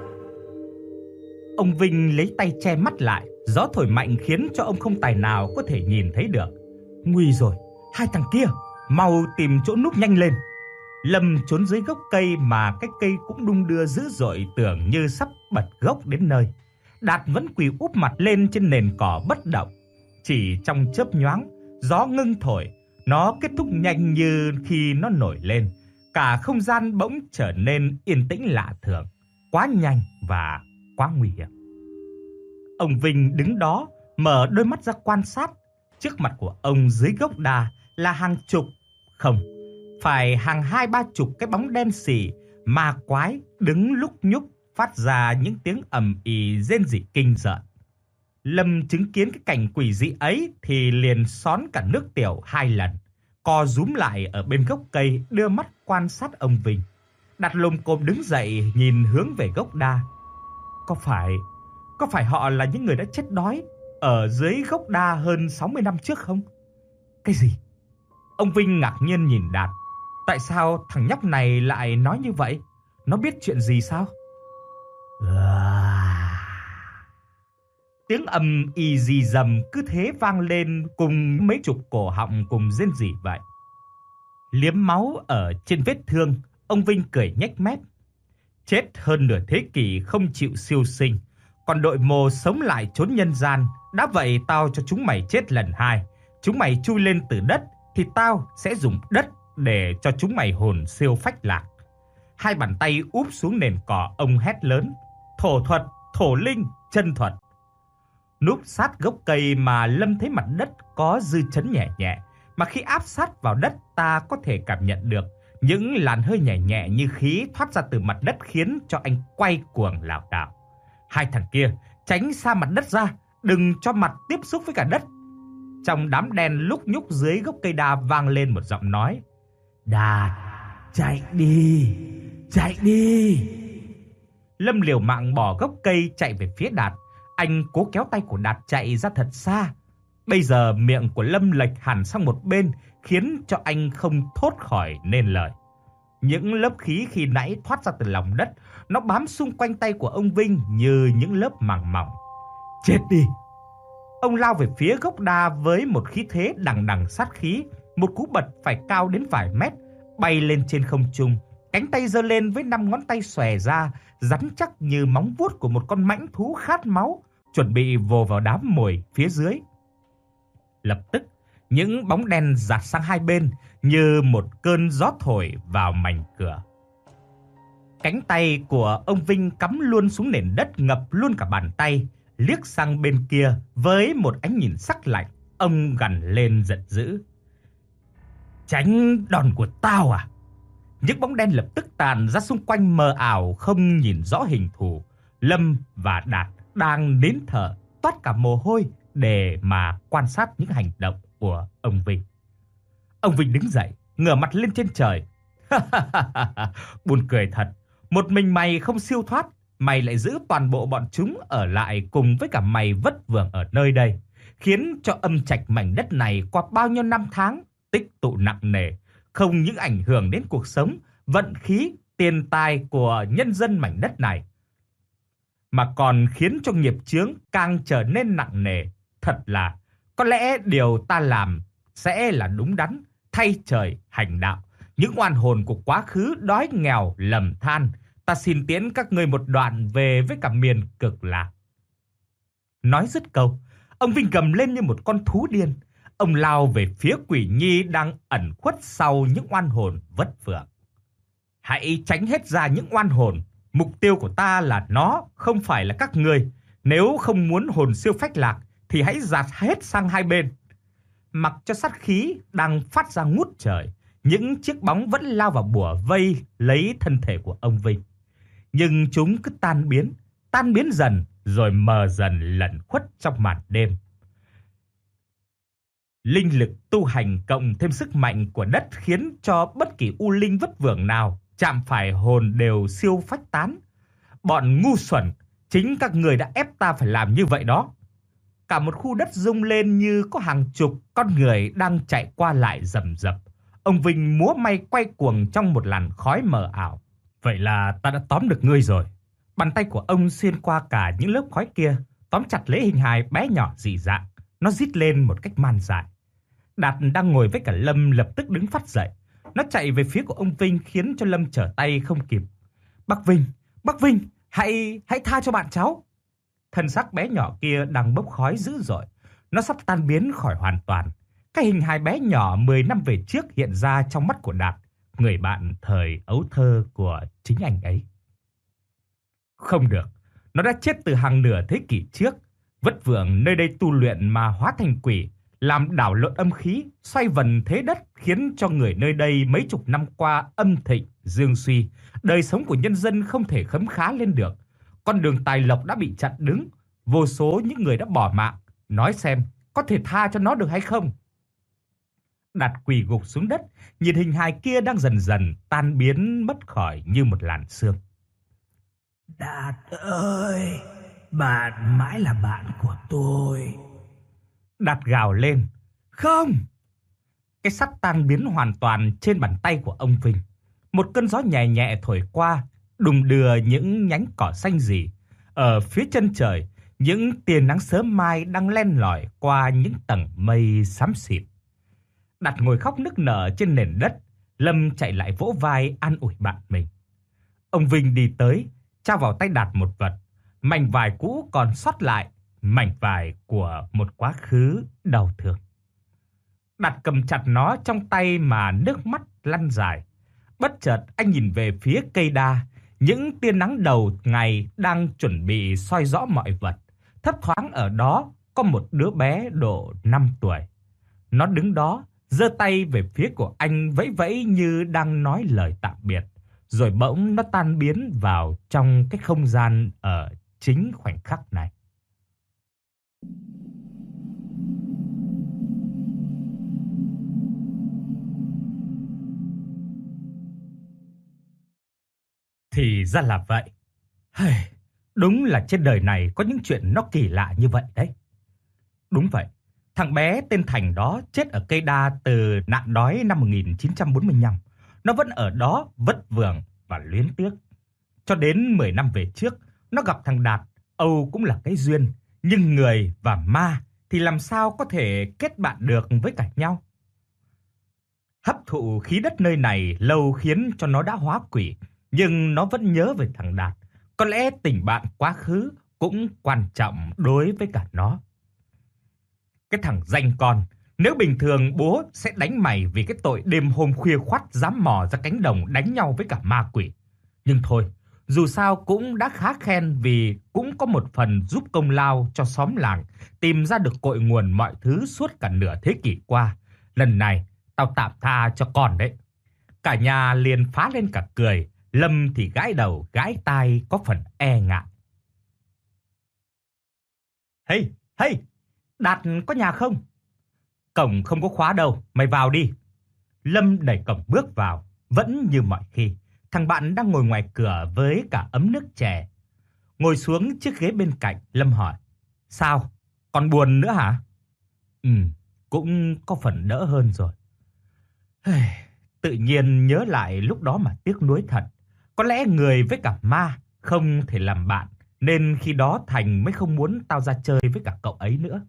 Speaker 2: Ông Vinh lấy tay che mắt lại, gió thổi mạnh khiến cho ông không tài nào có thể nhìn thấy được. Nguy rồi, hai thằng kia, mau tìm chỗ núp nhanh lên. Lâm trốn dưới gốc cây mà cái cây cũng đung đưa dữ dội, tưởng như sắp bật gốc đến nơi. Đạt vẫn quỳ úp mặt lên trên nền cỏ bất động. Chỉ trong chớp nhoáng, gió ngưng thổi, nó kết thúc nhanh như khi nó nổi lên. Cả không gian bỗng trở nên yên tĩnh lạ thường, quá nhanh và quá nguy hiểm. Ông Vinh đứng đó, mở đôi mắt ra quan sát. Trước mặt của ông dưới gốc đa là hàng chục, không, phải hàng 20-30 cái bóng đen sì, ma quái đứng lúc nhúc, phát ra những tiếng ầm ĩ rên rỉ kinh rợn. Lâm chứng kiến cái cảnh quỷ dị ấy thì liền xón cả nước tiểu 2 lần, co rúm lại ở bên gốc cây đưa mắt quan sát ông Vinh. Đặt lồm cồm đứng dậy nhìn hướng về gốc đa. Có phải họ là những người đã chết đói ở dưới gốc đa hơn 60 năm trước không? Cái gì? Ông Vinh ngạc nhiên nhìn Đạt. Tại sao thằng nhóc này lại nói như vậy? Nó biết chuyện gì sao? Tiếng ầm ì rì rầm cứ thế vang lên cùng mấy chục cổ họng cùng rên rỉ vậy. Liếm máu ở trên vết thương, ông Vinh cười nhếch mép. Chết hơn nửa thế kỷ không chịu siêu sinh, còn đội mồ sống lại trốn nhân gian. Đã vậy tao cho chúng mày chết lần 2. Chúng mày chui lên từ đất thì tao sẽ dùng đất để cho chúng mày hồn siêu phách lạc. Hai bàn tay úp xuống nền cỏ, ông hét lớn: Thổ thuật, thổ linh, chân thuật. Núp sát gốc cây mà Lâm thấy mặt đất có dư chấn nhẹ nhẹ, mà khi áp sát vào đất ta có thể cảm nhận được những làn hơi nhẹ nhẹ như khí thoát ra từ mặt đất, khiến cho anh quay cuồng lảo đảo. Hai thằng kia tránh xa mặt đất ra, đừng cho mặt tiếp xúc với cả đất. Trong đám đen lúc nhúc dưới gốc cây đa vang lên một giọng nói: Đạt, chạy đi, chạy đi. Lâm liều mạng bỏ gốc cây chạy về phía Đạt. Anh cố kéo tay của Đạt chạy ra thật xa. Bây giờ miệng của Lâm lệch hẳn sang một bên, khiến cho anh không thốt khỏi nên lời. Những lớp khí khi nãy thoát ra từ lòng đất, nó bám xung quanh tay của ông Vinh như những lớp màng mỏng. Chết đi! Ông lao về phía gốc đa với một khí thế đằng đằng sát khí. Một cú bật phải cao đến vài mét, bay lên trên không trung. Cánh tay giơ lên với 5 ngón tay xòe ra, rắn chắc như móng vuốt của một con mãnh thú khát máu, chuẩn bị vồ vào đám mồi phía dưới. Lập tức, những bóng đen giạt sang hai bên như một cơn gió thổi vào mảnh cửa. Cánh tay của ông Vinh cắm luôn xuống nền đất, ngập luôn cả bàn tay. Liếc sang bên kia với một ánh nhìn sắc lạnh, ông gằn lên giận dữ: Tránh đòn của tao à? Những bóng đen lập tức tàn ra xung quanh mờ ảo, không nhìn rõ hình thù. Lâm và Đạt đang nín thở, toát cả mồ hôi để mà quan sát những hành động của ông Vinh. Ông Vinh đứng dậy, ngửa mặt lên trên trời. Buồn cười thật, một mình mày không siêu thoát, mày lại giữ toàn bộ bọn chúng ở lại cùng với cả mày vất vưởng ở nơi đây, khiến cho âm trạch mảnh đất này qua bao nhiêu năm tháng tích tụ nặng nề, không những ảnh hưởng đến cuộc sống, vận khí, tiền tài của nhân dân mảnh đất này, mà còn khiến cho nghiệp chướng càng trở nên nặng nề. Thật là, có lẽ điều ta làm sẽ là đúng đắn, thay trời hành đạo. Những oan hồn của quá khứ đói nghèo lầm than, ta xin tiễn các ngươi một đoạn về với cả miền cực lạc. Nói dứt câu, ông Vinh gầm lên như một con thú điên. Ông lao về phía Quỷ Nhi đang ẩn khuất sau những oan hồn vất vưởng. Hãy tránh hết ra những oan hồn. Mục tiêu của ta là nó, không phải là các ngươi. Nếu không muốn hồn siêu phách lạc thì hãy dạt hết sang hai bên. Mặc cho sát khí đang phát ra ngút trời, những chiếc bóng vẫn lao vào bủa vây lấy thân thể của ông Vinh. Nhưng chúng cứ tan biến dần rồi mờ dần lẩn khuất trong màn đêm. Linh lực tu hành cộng thêm sức mạnh của đất khiến cho bất kỳ u linh vất vưởng nào chạm phải hồn đều siêu phách tán. Bọn ngu xuẩn, chính các người đã ép ta phải làm như vậy đó. Cả một khu đất rung lên như có hàng chục con người đang chạy qua lại rầm rập. Ông Vinh múa may quay cuồng trong một làn khói mờ ảo. Vậy là ta đã tóm được ngươi rồi. Bàn tay của ông xuyên qua cả những lớp khói kia, tóm chặt lấy hình hài bé nhỏ dị dạng. Nó rít lên một cách man dại. Đạt đang ngồi với cả Lâm lập tức đứng phắt dậy. Nó chạy về phía của ông Vinh khiến cho Lâm trở tay không kịp. Bác Vinh, hãy tha cho bạn cháu. Thân xác bé nhỏ kia đang bốc khói dữ dội. Nó sắp tan biến khỏi hoàn toàn. Cái hình hài bé nhỏ 10 năm về trước hiện ra trong mắt của Đạt, người bạn thời ấu thơ của chính anh ấy. Không được, nó đã chết từ hàng nửa thế kỷ trước. Vất vưởng nơi đây tu luyện mà hóa thành quỷ, làm đảo lộn âm khí, xoay vần thế đất, khiến cho người nơi đây mấy chục năm qua âm thịnh, dương suy. Đời sống của nhân dân không thể khấm khá lên được. Con đường tài lộc đã bị chặn đứng, vô số những người đã bỏ mạng. Nói xem, có thể tha cho nó được hay không? Đạt quỳ gục xuống đất, nhìn hình hài kia đang dần dần tan biến mất khỏi như một làn sương.
Speaker 3: Đạt ơi, bạn mãi là bạn của tôi.
Speaker 2: Đạt gào lên. Không! Cái sắt tan biến hoàn toàn trên bàn tay của ông Vinh. Một cơn gió nhẹ nhẹ thổi qua, đùng đưa những nhánh cỏ xanh rì. Ở phía chân trời, những tia nắng sớm mai đang len lỏi qua những tầng mây xám xịt. Đạt ngồi khóc nức nở trên nền đất. Lâm chạy lại vỗ vai an ủi bạn mình. Ông Vinh đi tới, trao vào tay Đạt một vật. Mảnh vải cũ còn sót lại, mảnh vải của một quá khứ đau thương. Đạt cầm chặt nó trong tay mà nước mắt lăn dài. Bất chợt anh nhìn về phía cây đa. Những tia nắng đầu ngày đang chuẩn bị soi rõ mọi vật. Thấp thoáng ở đó có một đứa bé độ 5 tuổi. Nó đứng đó, giơ tay về phía của anh vẫy vẫy như đang nói lời tạm biệt. Rồi bỗng nó tan biến vào trong cái không gian ở chính khoảnh khắc này. Thì ra là vậy. Đúng là trên đời này có những chuyện nó kỳ lạ như vậy đấy. Đúng vậy, thằng bé tên Thành đó chết ở cây đa từ nạn đói năm 1945. Nó vẫn ở đó vất vưởng và luyến tiếc. Cho đến 10 năm về trước, nó gặp thằng Đạt. Âu cũng là cái duyên, nhưng người và ma thì làm sao có thể kết bạn được với cả nhau. Hấp thụ khí đất nơi này lâu khiến cho nó đã hóa quỷ, nhưng nó vẫn nhớ về thằng Đạt. Có lẽ tình bạn quá khứ cũng quan trọng đối với cả nó. Cái thằng danh con, nếu bình thường bố sẽ đánh mày vì cái tội đêm hôm khuya khoắt dám mò ra cánh đồng đánh nhau với cả ma quỷ. Nhưng thôi, dù sao cũng đã khá khen vì cũng có một phần giúp công lao cho xóm làng tìm ra được cội nguồn mọi thứ suốt cả nửa thế kỷ qua. Lần này, tao tạm tha cho con đấy. Cả nhà liền phá lên cả cười, Lâm thì gãi đầu gãi tai có phần e ngại. Hey, Đạt có nhà không? Cổng không có khóa đâu, mày vào đi. Lâm đẩy cổng bước vào, vẫn như mọi khi. Thằng bạn đang ngồi ngoài cửa với cả ấm nước chè. Ngồi xuống chiếc ghế bên cạnh, Lâm hỏi. Sao? Còn buồn nữa hả? Cũng có phần đỡ hơn rồi. Tự nhiên nhớ lại lúc đó mà tiếc nuối thật. Có lẽ người với cả ma không thể làm bạn, nên khi đó Thành mới không muốn tao ra chơi với cả cậu ấy nữa.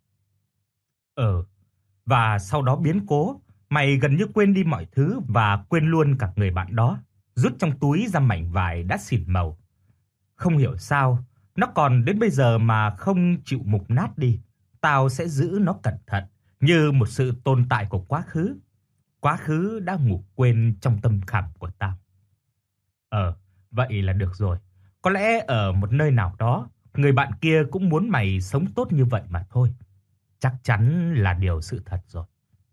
Speaker 2: Và sau đó biến cố, mày gần như quên đi mọi thứ và quên luôn cả người bạn đó. Rút trong túi ra mảnh vải đã xỉn màu. Không hiểu sao, nó còn đến bây giờ mà không chịu mục nát đi. Tao sẽ giữ nó cẩn thận, như một sự tồn tại của quá khứ. Quá khứ đã ngủ quên trong tâm khảm của tao. Vậy là được rồi. Có lẽ ở một nơi nào đó, người bạn kia cũng muốn mày sống tốt như vậy mà thôi. Chắc chắn là điều sự thật rồi.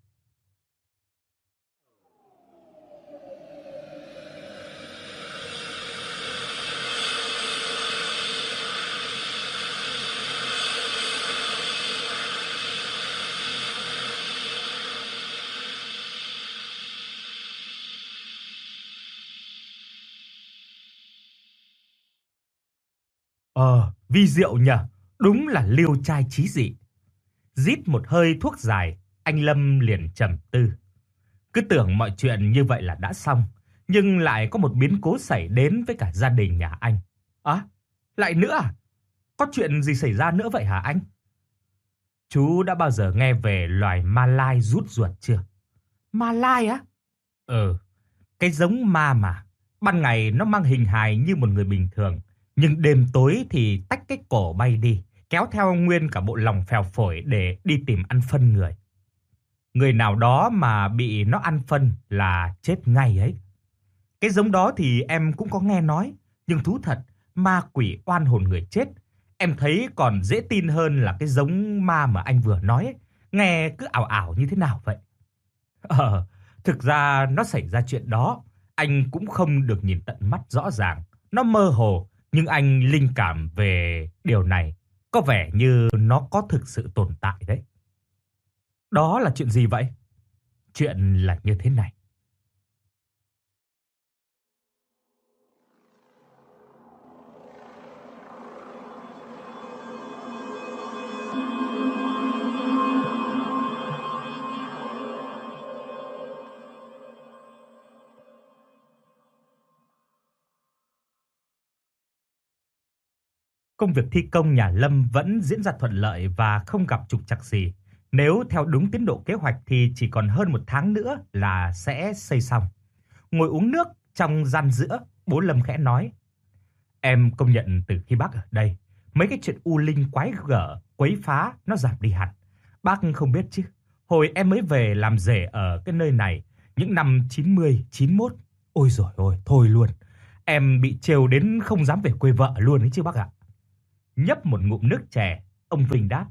Speaker 2: Vi diệu nhỉ, đúng là liêu trai chí dị. Rít một hơi thuốc dài, anh Lâm liền trầm tư. Cứ tưởng mọi chuyện như vậy là đã xong, nhưng lại có một biến cố xảy đến với cả gia đình nhà anh. Lại nữa à? Có chuyện gì xảy ra nữa vậy hả anh? Chú đã bao giờ nghe về loài ma lai rút ruột chưa? Ma lai á? Cái giống ma mà. Ban ngày nó mang hình hài như một người bình thường, nhưng đêm tối thì tách cái cổ bay đi, kéo theo nguyên cả bộ lòng phèo phổi để đi tìm ăn phân người. Người nào đó mà bị nó ăn phân là chết ngay ấy. Cái giống đó thì em cũng có nghe nói, nhưng thú thật, ma quỷ oan hồn người chết, em thấy còn dễ tin hơn là cái giống ma mà anh vừa nói ấy. Nghe cứ ảo ảo như thế nào vậy? Thực ra nó xảy ra chuyện đó, anh cũng không được nhìn tận mắt rõ ràng. Nó mơ hồ, nhưng anh linh cảm về điều này. Có vẻ như nó có thực sự tồn tại đấy. Đó là chuyện gì vậy? Chuyện là như thế này. Công việc thi công nhà Lâm vẫn diễn ra thuận lợi và không gặp trục trặc gì. Nếu theo đúng tiến độ kế hoạch thì chỉ còn hơn 1 tháng nữa là sẽ xây xong. Ngồi uống nước trong gian giữa, bố Lâm khẽ nói: Em công nhận từ khi bác ở đây, mấy cái chuyện u linh quái gở, quấy phá nó giảm đi hẳn. Bác không biết chứ, hồi em mới về làm rể ở cái nơi này, những năm 90, 91. Ôi giời ơi, thôi luôn. Em bị trêu đến không dám về quê vợ luôn ấy chứ bác ạ. Nhấp một ngụm nước chè, ông Vinh đáp: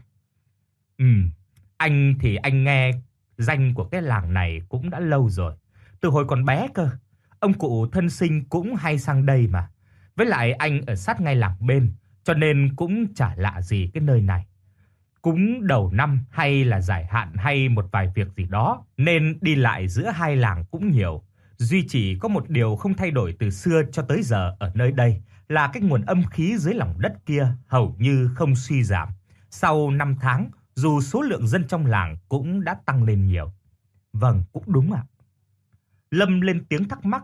Speaker 2: Anh thì anh nghe danh của cái làng này cũng đã lâu rồi. Từ hồi còn bé cơ. Ông cụ thân sinh cũng hay sang đây mà. Với lại anh ở sát ngay làng bên, cho nên cũng chả lạ gì cái nơi này. Cúng đầu năm hay là giải hạn hay một vài việc gì đó, nên đi lại giữa hai làng cũng nhiều. Duy chỉ có một điều không thay đổi từ xưa cho tới giờ ở nơi đây là cái nguồn âm khí dưới lòng đất kia hầu như không suy giảm. Sau 5 tháng, dù số lượng dân trong làng cũng đã tăng lên nhiều. Vâng, cũng đúng ạ. Lâm lên tiếng thắc mắc: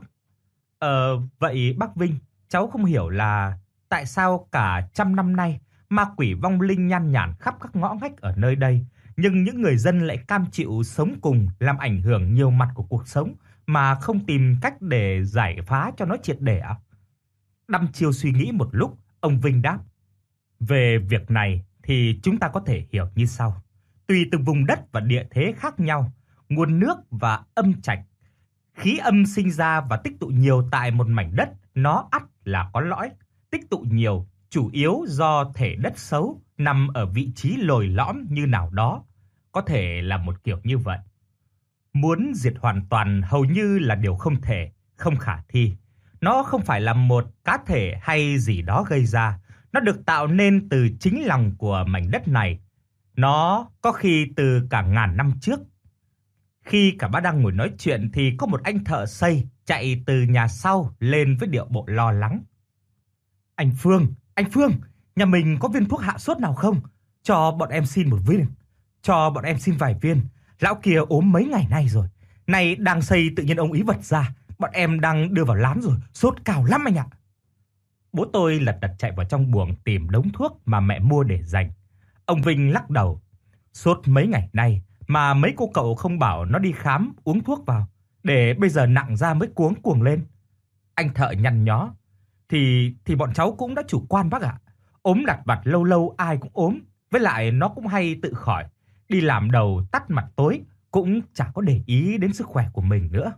Speaker 2: Vậy bác Vinh, cháu không hiểu là tại sao cả 100 năm nay ma quỷ vong linh nhan nhản khắp các ngõ ngách ở nơi đây, nhưng những người dân lại cam chịu sống cùng, làm ảnh hưởng nhiều mặt của cuộc sống mà không tìm cách để giải phá cho nó triệt để ạ? Đăm chiêu suy nghĩ một lúc, ông Vinh đáp: Về việc này thì chúng ta có thể hiểu như sau. Tùy từng vùng đất và địa thế khác nhau, nguồn nước và âm trạch, khí âm sinh ra và tích tụ nhiều tại một mảnh đất, nó ắt là có lõi. Tích tụ nhiều chủ yếu do thể đất xấu nằm ở vị trí lồi lõm như nào đó, có thể là một kiểu như vậy. Muốn diệt hoàn toàn hầu như là điều không thể, không khả thi. Nó không phải là một cá thể hay gì đó gây ra, nó được tạo nên từ chính lòng của mảnh đất này. Nó có khi từ cả ngàn năm trước. Khi cả ba đang ngồi nói chuyện thì có một anh thợ xây chạy từ nhà sau lên với điệu bộ lo lắng. Anh Phương, nhà mình có viên thuốc hạ sốt nào không? Cho bọn em xin một viên. Cho bọn em xin vài viên. Lão kia ốm mấy ngày nay rồi. Này đang xây tự nhiên ông ý vật ra. Bọn em đang đưa vào lán rồi, sốt cao lắm anh ạ. Bố tôi lật đật chạy vào trong buồng tìm đống thuốc mà mẹ mua để dành. Ông Vinh lắc đầu: Sốt mấy ngày nay mà mấy cô cậu không bảo nó đi khám uống thuốc vào, để bây giờ nặng ra mới cuống lên. Anh thợ nhăn nhó: Thì bọn cháu cũng đã chủ quan bác ạ. Ốm lặt vặt lâu lâu ai cũng ốm, với lại nó cũng hay tự khỏi. Đi làm đầu tắt mặt tối cũng chả có để ý đến sức khỏe của mình nữa.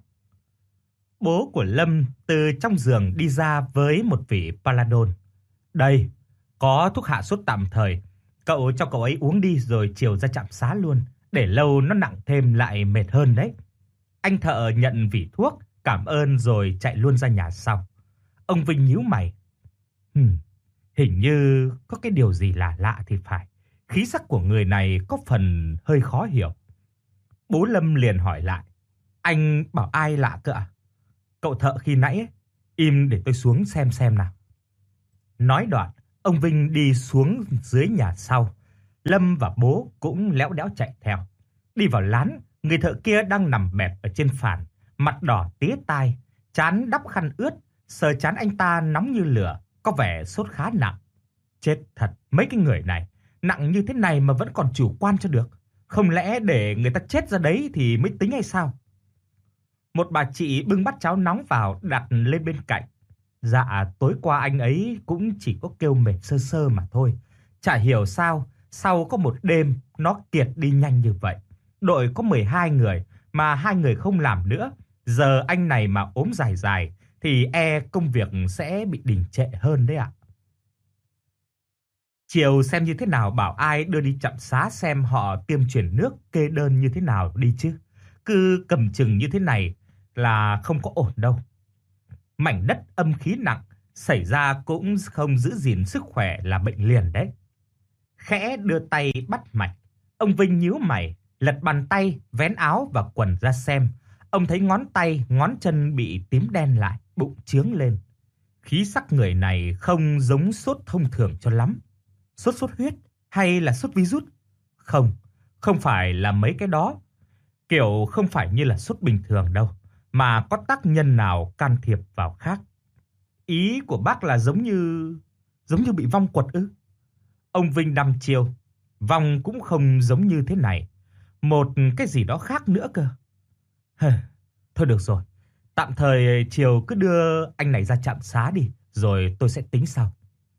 Speaker 2: Bố của Lâm từ trong giường đi ra với một vỉ Paladol. Đây, có thuốc hạ sốt tạm thời. Cậu cho cậu ấy uống đi rồi chiều ra trạm xá luôn. Để lâu nó nặng thêm lại mệt hơn đấy. Anh thợ nhận vỉ thuốc, cảm ơn rồi chạy luôn ra nhà sau. Ông Vinh nhíu mày. Hình như có cái điều gì lạ lạ thì phải. Khí sắc của người này có phần hơi khó hiểu. Bố Lâm liền hỏi lại: Anh bảo ai lạ cơ ạ? Cậu thợ khi nãy ấy. Im để tôi xuống xem nào. Nói đoạn, ông Vinh đi xuống dưới nhà sau. Lâm và bố cũng léo đéo chạy theo. Đi vào lán, người thợ kia đang nằm bẹp ở trên phản, mặt đỏ tía tai, Trán đắp khăn ướt, sờ trán anh ta nóng như lửa, có vẻ sốt khá nặng. Chết thật, mấy cái người này, nặng như thế này mà vẫn còn chủ quan cho được. Không lẽ để người ta chết ra đấy thì mới tính hay sao? Một bà chị bưng bát cháo nóng vào đặt lên bên cạnh. Dạ, tối qua anh ấy cũng chỉ có kêu mệt sơ sơ mà thôi. Chả hiểu sao, sau có một đêm nó kiệt đi nhanh như vậy. Đội có 12 người mà 2 người không làm nữa. Giờ anh này mà ốm dài dài thì công việc sẽ bị đình trệ hơn đấy ạ. Chiều xem như thế nào bảo ai đưa đi trạm xá xem họ tiêm truyền nước kê đơn như thế nào đi chứ. Cứ cầm chừng như thế này là không có ổn đâu. Mảnh đất âm khí nặng, xảy ra cũng không giữ gìn sức khỏe là bệnh liền đấy. Khẽ đưa tay bắt mạch, ông Vinh nhíu mày, lật bàn tay, vén áo và quần ra xem. Ông thấy ngón tay, ngón chân bị tím đen lại, bụng chướng lên. Khí sắc người này không giống sốt thông thường cho lắm. Sốt xuất huyết hay là sốt virus? Không, không phải là mấy cái đó. Kiểu không phải như là sốt bình thường đâu, mà có tác nhân nào can thiệp vào khác. Ý của bác là giống như bị vong quật ư? Ông Vinh đăm chiêu, vong cũng không giống như thế này, một cái gì đó khác nữa cơ. Thôi được rồi, tạm thời chiều cứ đưa anh này ra trạm xá đi, rồi tôi sẽ tính sau.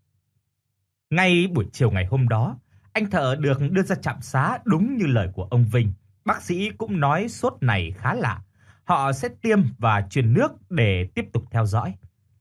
Speaker 2: Ngay buổi chiều ngày hôm đó, anh Thợ được đưa ra trạm xá đúng như lời của ông Vinh. Bác sĩ cũng nói sốt này khá lạ. Họ sẽ tiêm và truyền nước để tiếp tục theo dõi.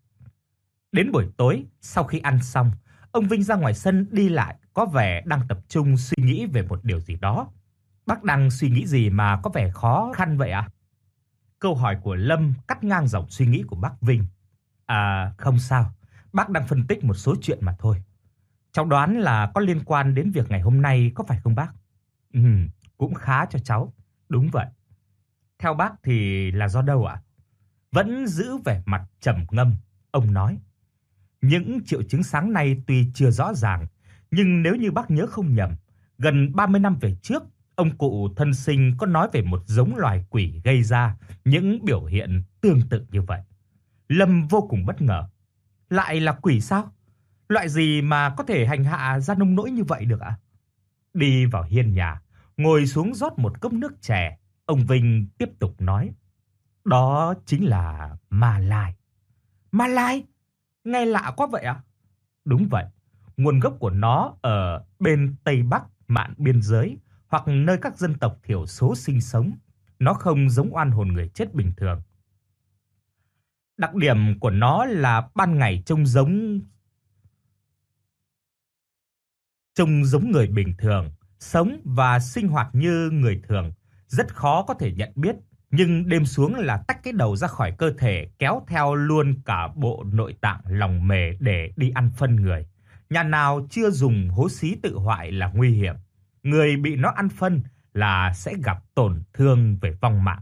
Speaker 2: Đến buổi tối, sau khi ăn xong, ông Vinh ra ngoài sân đi lại, có vẻ đang tập trung suy nghĩ về một điều gì đó. Bác đang suy nghĩ gì mà có vẻ khó khăn vậy ạ? Câu hỏi của Lâm cắt ngang dòng suy nghĩ của bác Vinh. À, không sao, bác đang phân tích một số chuyện mà thôi. Cháu đoán là có liên quan đến việc ngày hôm nay có phải không bác? Cũng khá cho cháu. Đúng vậy. Theo bác thì là do đâu ạ? Vẫn giữ vẻ mặt trầm ngâm, ông nói. Những triệu chứng sáng nay tuy chưa rõ ràng, nhưng nếu như bác nhớ không nhầm, gần 30 năm về trước, ông cụ thân sinh có nói về một giống loài quỷ gây ra những biểu hiện tương tự như vậy. Lâm vô cùng bất ngờ. Lại là quỷ sao? Loại gì mà có thể hành hạ ra nông nỗi như vậy được ạ? Đi vào hiên nhà, ngồi xuống rót một cốc nước chè, ông Vinh tiếp tục nói. Đó chính là ma lai. Ma lai? Nghe lạ quá vậy ạ? Đúng vậy. Nguồn gốc của nó ở bên Tây Bắc mạn biên giới hoặc nơi các dân tộc thiểu số sinh sống. Nó không giống oan hồn người chết bình thường. Đặc điểm của nó là ban ngày trông giống người bình thường, sống và sinh hoạt như người thường, rất khó có thể nhận biết, nhưng đêm xuống là tách cái đầu ra khỏi cơ thể, kéo theo luôn cả bộ nội tạng lòng mề để đi ăn phân người. Nhà nào chưa dùng hố xí tự hoại là nguy hiểm. Người bị nó ăn phân là sẽ gặp tổn thương về vong mạng.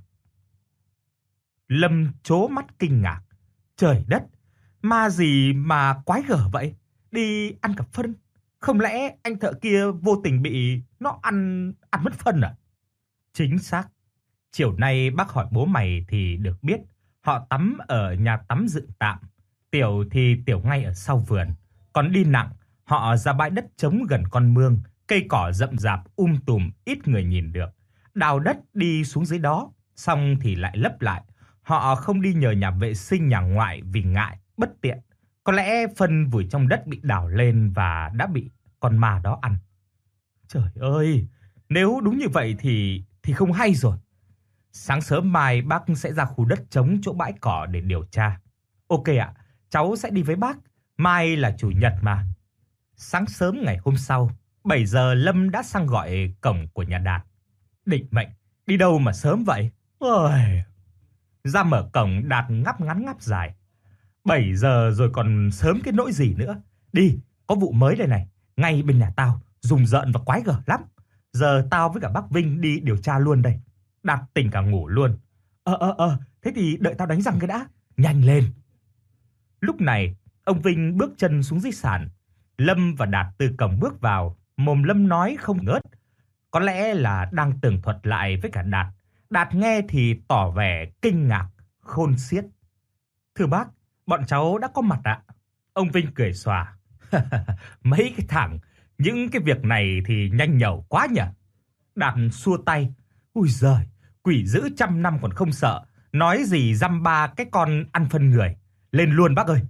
Speaker 2: Lâm trố mắt kinh ngạc. Trời đất, ma gì mà quái gở vậy? Đi ăn cả phân? Không lẽ anh Thợ kia vô tình bị nó ăn mất phân à? Chính xác. Chiều nay bác hỏi bố mày thì được biết, họ tắm ở nhà tắm dựng tạm. Tiểu thì tiểu ngay ở sau vườn. Còn đi nặng, họ ra bãi đất trống gần con mương, cây cỏ rậm rạp tùm, ít người nhìn được. Đào đất đi xuống dưới đó, xong thì lại lấp lại. Họ không đi nhờ nhà vệ sinh nhà ngoại vì ngại, bất tiện. Có lẽ phân vùi trong đất bị đào lên và đã bị con ma đó ăn. Trời ơi, nếu đúng như vậy thì không hay rồi. Sáng sớm mai bác sẽ ra khu đất trống chỗ bãi cỏ để điều tra. Ok ạ, cháu sẽ đi với bác. Mai là chủ nhật mà. Sáng sớm ngày hôm sau, 7 giờ Lâm đã sang gọi cổng của nhà Đạt. Định mệnh, đi đâu mà sớm vậy? Ôi... Ra mở cổng, Đạt ngáp ngắn ngáp dài. 7 giờ rồi còn sớm cái nỗi gì nữa. Đi, có vụ mới đây này. Ngay bên nhà tao, rùng rợn và quái gở lắm. Giờ tao với cả bác Vinh đi điều tra luôn đây. Đạt tỉnh cả ngủ luôn. Thế thì đợi tao đánh răng cái đã. Nhanh lên. Lúc này, ông Vinh bước chân xuống dưới sàn. Lâm và Đạt từ cổng bước vào. Mồm Lâm nói không ngớt. Có lẽ là đang tường thuật lại với cả Đạt. Đạt nghe thì tỏ vẻ kinh ngạc, khôn xiết. Thưa bác, bọn cháu đã có mặt ạ. Ông Vinh cười xòa. Mấy cái thằng, những cái việc này thì nhanh nhẩu quá nhỉ. Đạt xua tay. Ui giời, quỷ dữ 100 năm còn không sợ. Nói gì dăm ba cái con ăn phân người. Lên luôn bác ơi.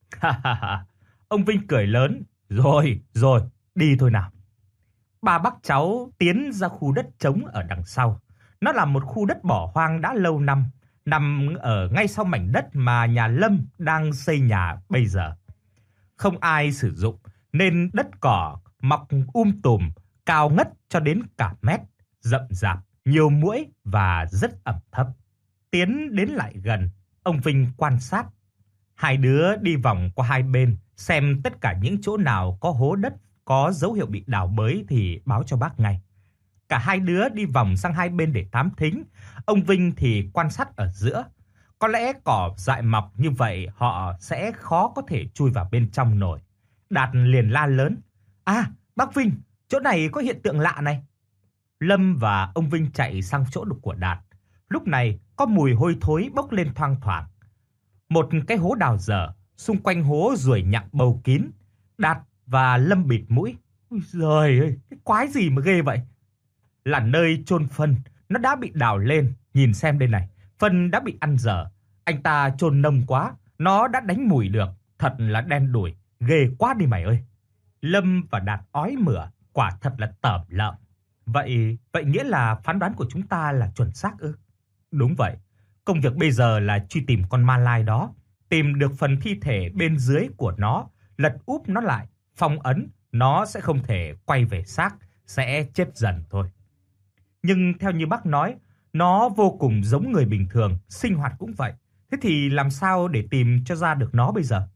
Speaker 2: Ông Vinh cười lớn. Rồi, đi thôi nào. Ba bác cháu tiến ra khu đất trống ở đằng sau. Nó là một khu đất bỏ hoang đã lâu năm, nằm ở ngay sau mảnh đất mà nhà Lâm đang xây nhà bây giờ. Không ai sử dụng nên đất cỏ mọc tùm, cao ngất cho đến cả mét, rậm rạp, nhiều muỗi và rất ẩm thấp. Tiến đến lại gần, ông Vinh quan sát. Hai đứa đi vòng qua hai bên, xem tất cả những chỗ nào có hố đất, có dấu hiệu bị đào bới thì báo cho bác ngay. Cả hai đứa đi vòng sang hai bên để thám thính. Ông Vinh thì quan sát ở giữa. Có lẽ cỏ dại mọc như vậy họ sẽ khó có thể chui vào bên trong nổi. Đạt liền la lớn. À, bác Vinh, chỗ này có hiện tượng lạ này. Lâm và ông Vinh chạy sang chỗ của Đạt. Lúc này có mùi hôi thối bốc lên thoang thoảng. Một cái hố đào dở, xung quanh hố ruồi nhặng bầu kín. Đạt và Lâm bịt mũi. Ôi giời ơi, cái quái gì mà ghê vậy? Là nơi chôn phân, nó đã bị đào lên, nhìn xem đây này, phân đã bị ăn dở. Anh ta chôn nông quá, nó đã đánh mùi được, thật là đen đủi, ghê quá đi mày ơi. Lâm và Đạt ói mửa, quả thật là tởm lợm. Vậy nghĩa là phán đoán của chúng ta là chuẩn xác ư? Đúng vậy, công việc bây giờ là truy tìm con ma lai đó, tìm được phần thi thể bên dưới của nó, lật úp nó lại, phong ấn, nó sẽ không thể quay về xác, sẽ chết dần thôi. Nhưng theo như bác nói, nó vô cùng giống người bình thường, sinh hoạt cũng vậy. Thế thì làm sao để tìm cho ra được nó bây giờ?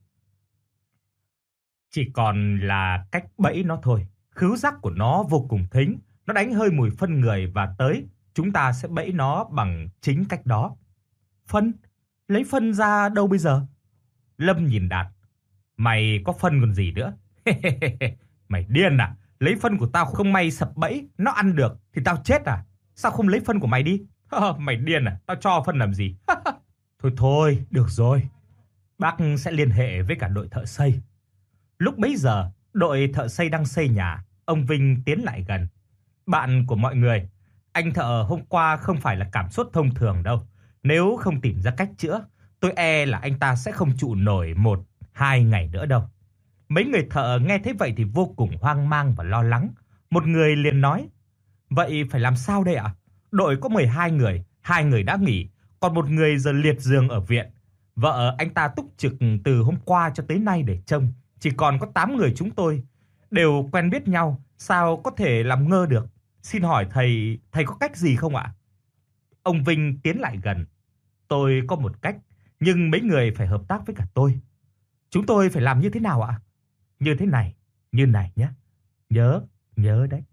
Speaker 2: Chỉ còn là cách bẫy nó thôi. Khứu giác của nó vô cùng thính, nó đánh hơi mùi phân người và tới, chúng ta sẽ bẫy nó bằng chính cách đó. Phân? Lấy phân ra đâu bây giờ? Lâm nhìn Đạt. Mày có phân còn gì nữa? Mày điên à? Lấy phân của tao không may sập bẫy, nó ăn được thì tao chết à? Sao không lấy phân của mày đi? Mày điên à? Tao cho phân làm gì? Thôi, được rồi. Bác sẽ liên hệ với cả đội thợ xây. Lúc bấy giờ, đội thợ xây đang xây nhà. Ông Vinh tiến lại gần. Bạn của mọi người, anh thợ hôm qua không phải là cảm sốt thông thường đâu. Nếu không tìm ra cách chữa, tôi e là anh ta sẽ không trụ nổi 1-2 ngày nữa đâu. Mấy người thợ nghe thấy vậy thì vô cùng hoang mang và lo lắng. Một người liền nói, vậy phải làm sao đây ạ? Đội có 12 người, 2 người đã nghỉ, còn một người giờ liệt giường ở viện. Vợ anh ta túc trực từ hôm qua cho tới nay để trông. Chỉ còn có 8 người chúng tôi, đều quen biết nhau, sao có thể làm ngơ được? Xin hỏi thầy có cách gì không ạ? Ông Vinh tiến lại gần. Tôi có một cách, nhưng mấy người phải hợp tác với cả tôi. Chúng tôi phải làm như thế nào ạ? Như này nhé. Nhớ đấy.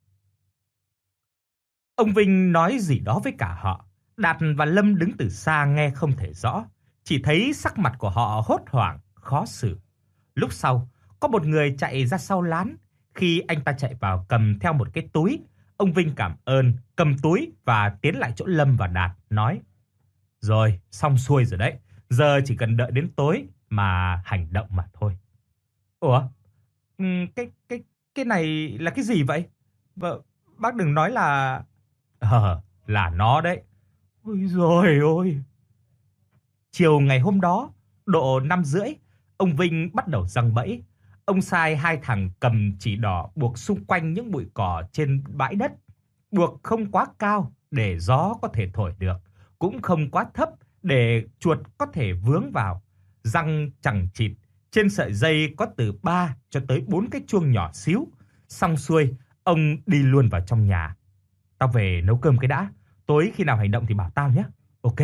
Speaker 2: Ông Vinh nói gì đó với cả họ. Đạt và Lâm đứng từ xa nghe không thể rõ, chỉ thấy sắc mặt của họ hốt hoảng, khó xử. Lúc sau, có một người chạy ra sau lán. Khi anh ta chạy vào cầm theo một cái túi, ông Vinh cảm ơn, cầm túi và tiến lại chỗ Lâm và Đạt, nói: "Rồi, xong xuôi rồi đấy. Giờ chỉ cần đợi đến tối mà hành động mà thôi." Ủa? Cái này là cái gì vậy? Bác đừng nói là... là nó đấy. Ôi giời ơi! Chiều ngày hôm đó, độ 5:30, ông Vinh bắt đầu giăng bẫy. Ông sai 2 thằng cầm chỉ đỏ buộc xung quanh những bụi cỏ trên bãi đất. Buộc không quá cao để gió có thể thổi được, cũng không quá thấp để chuột có thể vướng vào. Giăng chằng chịt, trên sợi dây có từ 3 cho tới 4 cái chuông nhỏ xíu. Xong xuôi, ông đi luôn vào trong nhà. "Tao về nấu cơm cái đã, tối khi nào hành động thì bảo tao nhé." "Ok."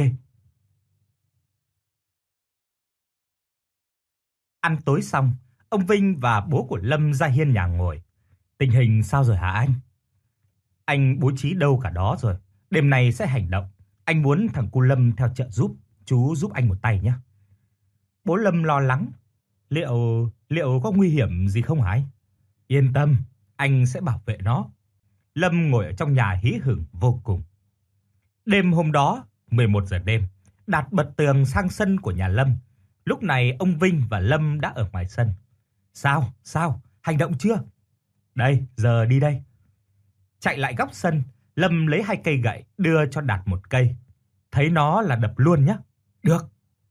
Speaker 2: Ăn tối xong, ông Vinh và bố của Lâm ra hiên nhà ngồi. "Tình hình sao rồi hả anh?" "Anh bố trí đâu cả đó rồi, đêm nay sẽ hành động. Anh muốn thằng cu Lâm theo trợ giúp, chú giúp anh một tay nhé." Bố Lâm lo lắng: Liệu có nguy hiểm gì không hả anh?" "Yên tâm, anh sẽ bảo vệ nó." Lâm ngồi ở trong nhà hí hửng vô cùng. Đêm hôm đó, 11 giờ đêm, Đạt bật tường sang sân của nhà Lâm. Lúc này ông Vinh và Lâm đã ở ngoài sân. Sao? Hành động chưa? Đây, giờ đi đây. Chạy lại góc sân, Lâm lấy 2 cây gậy đưa cho Đạt 1 cây. Thấy nó là đập luôn nhé. Được.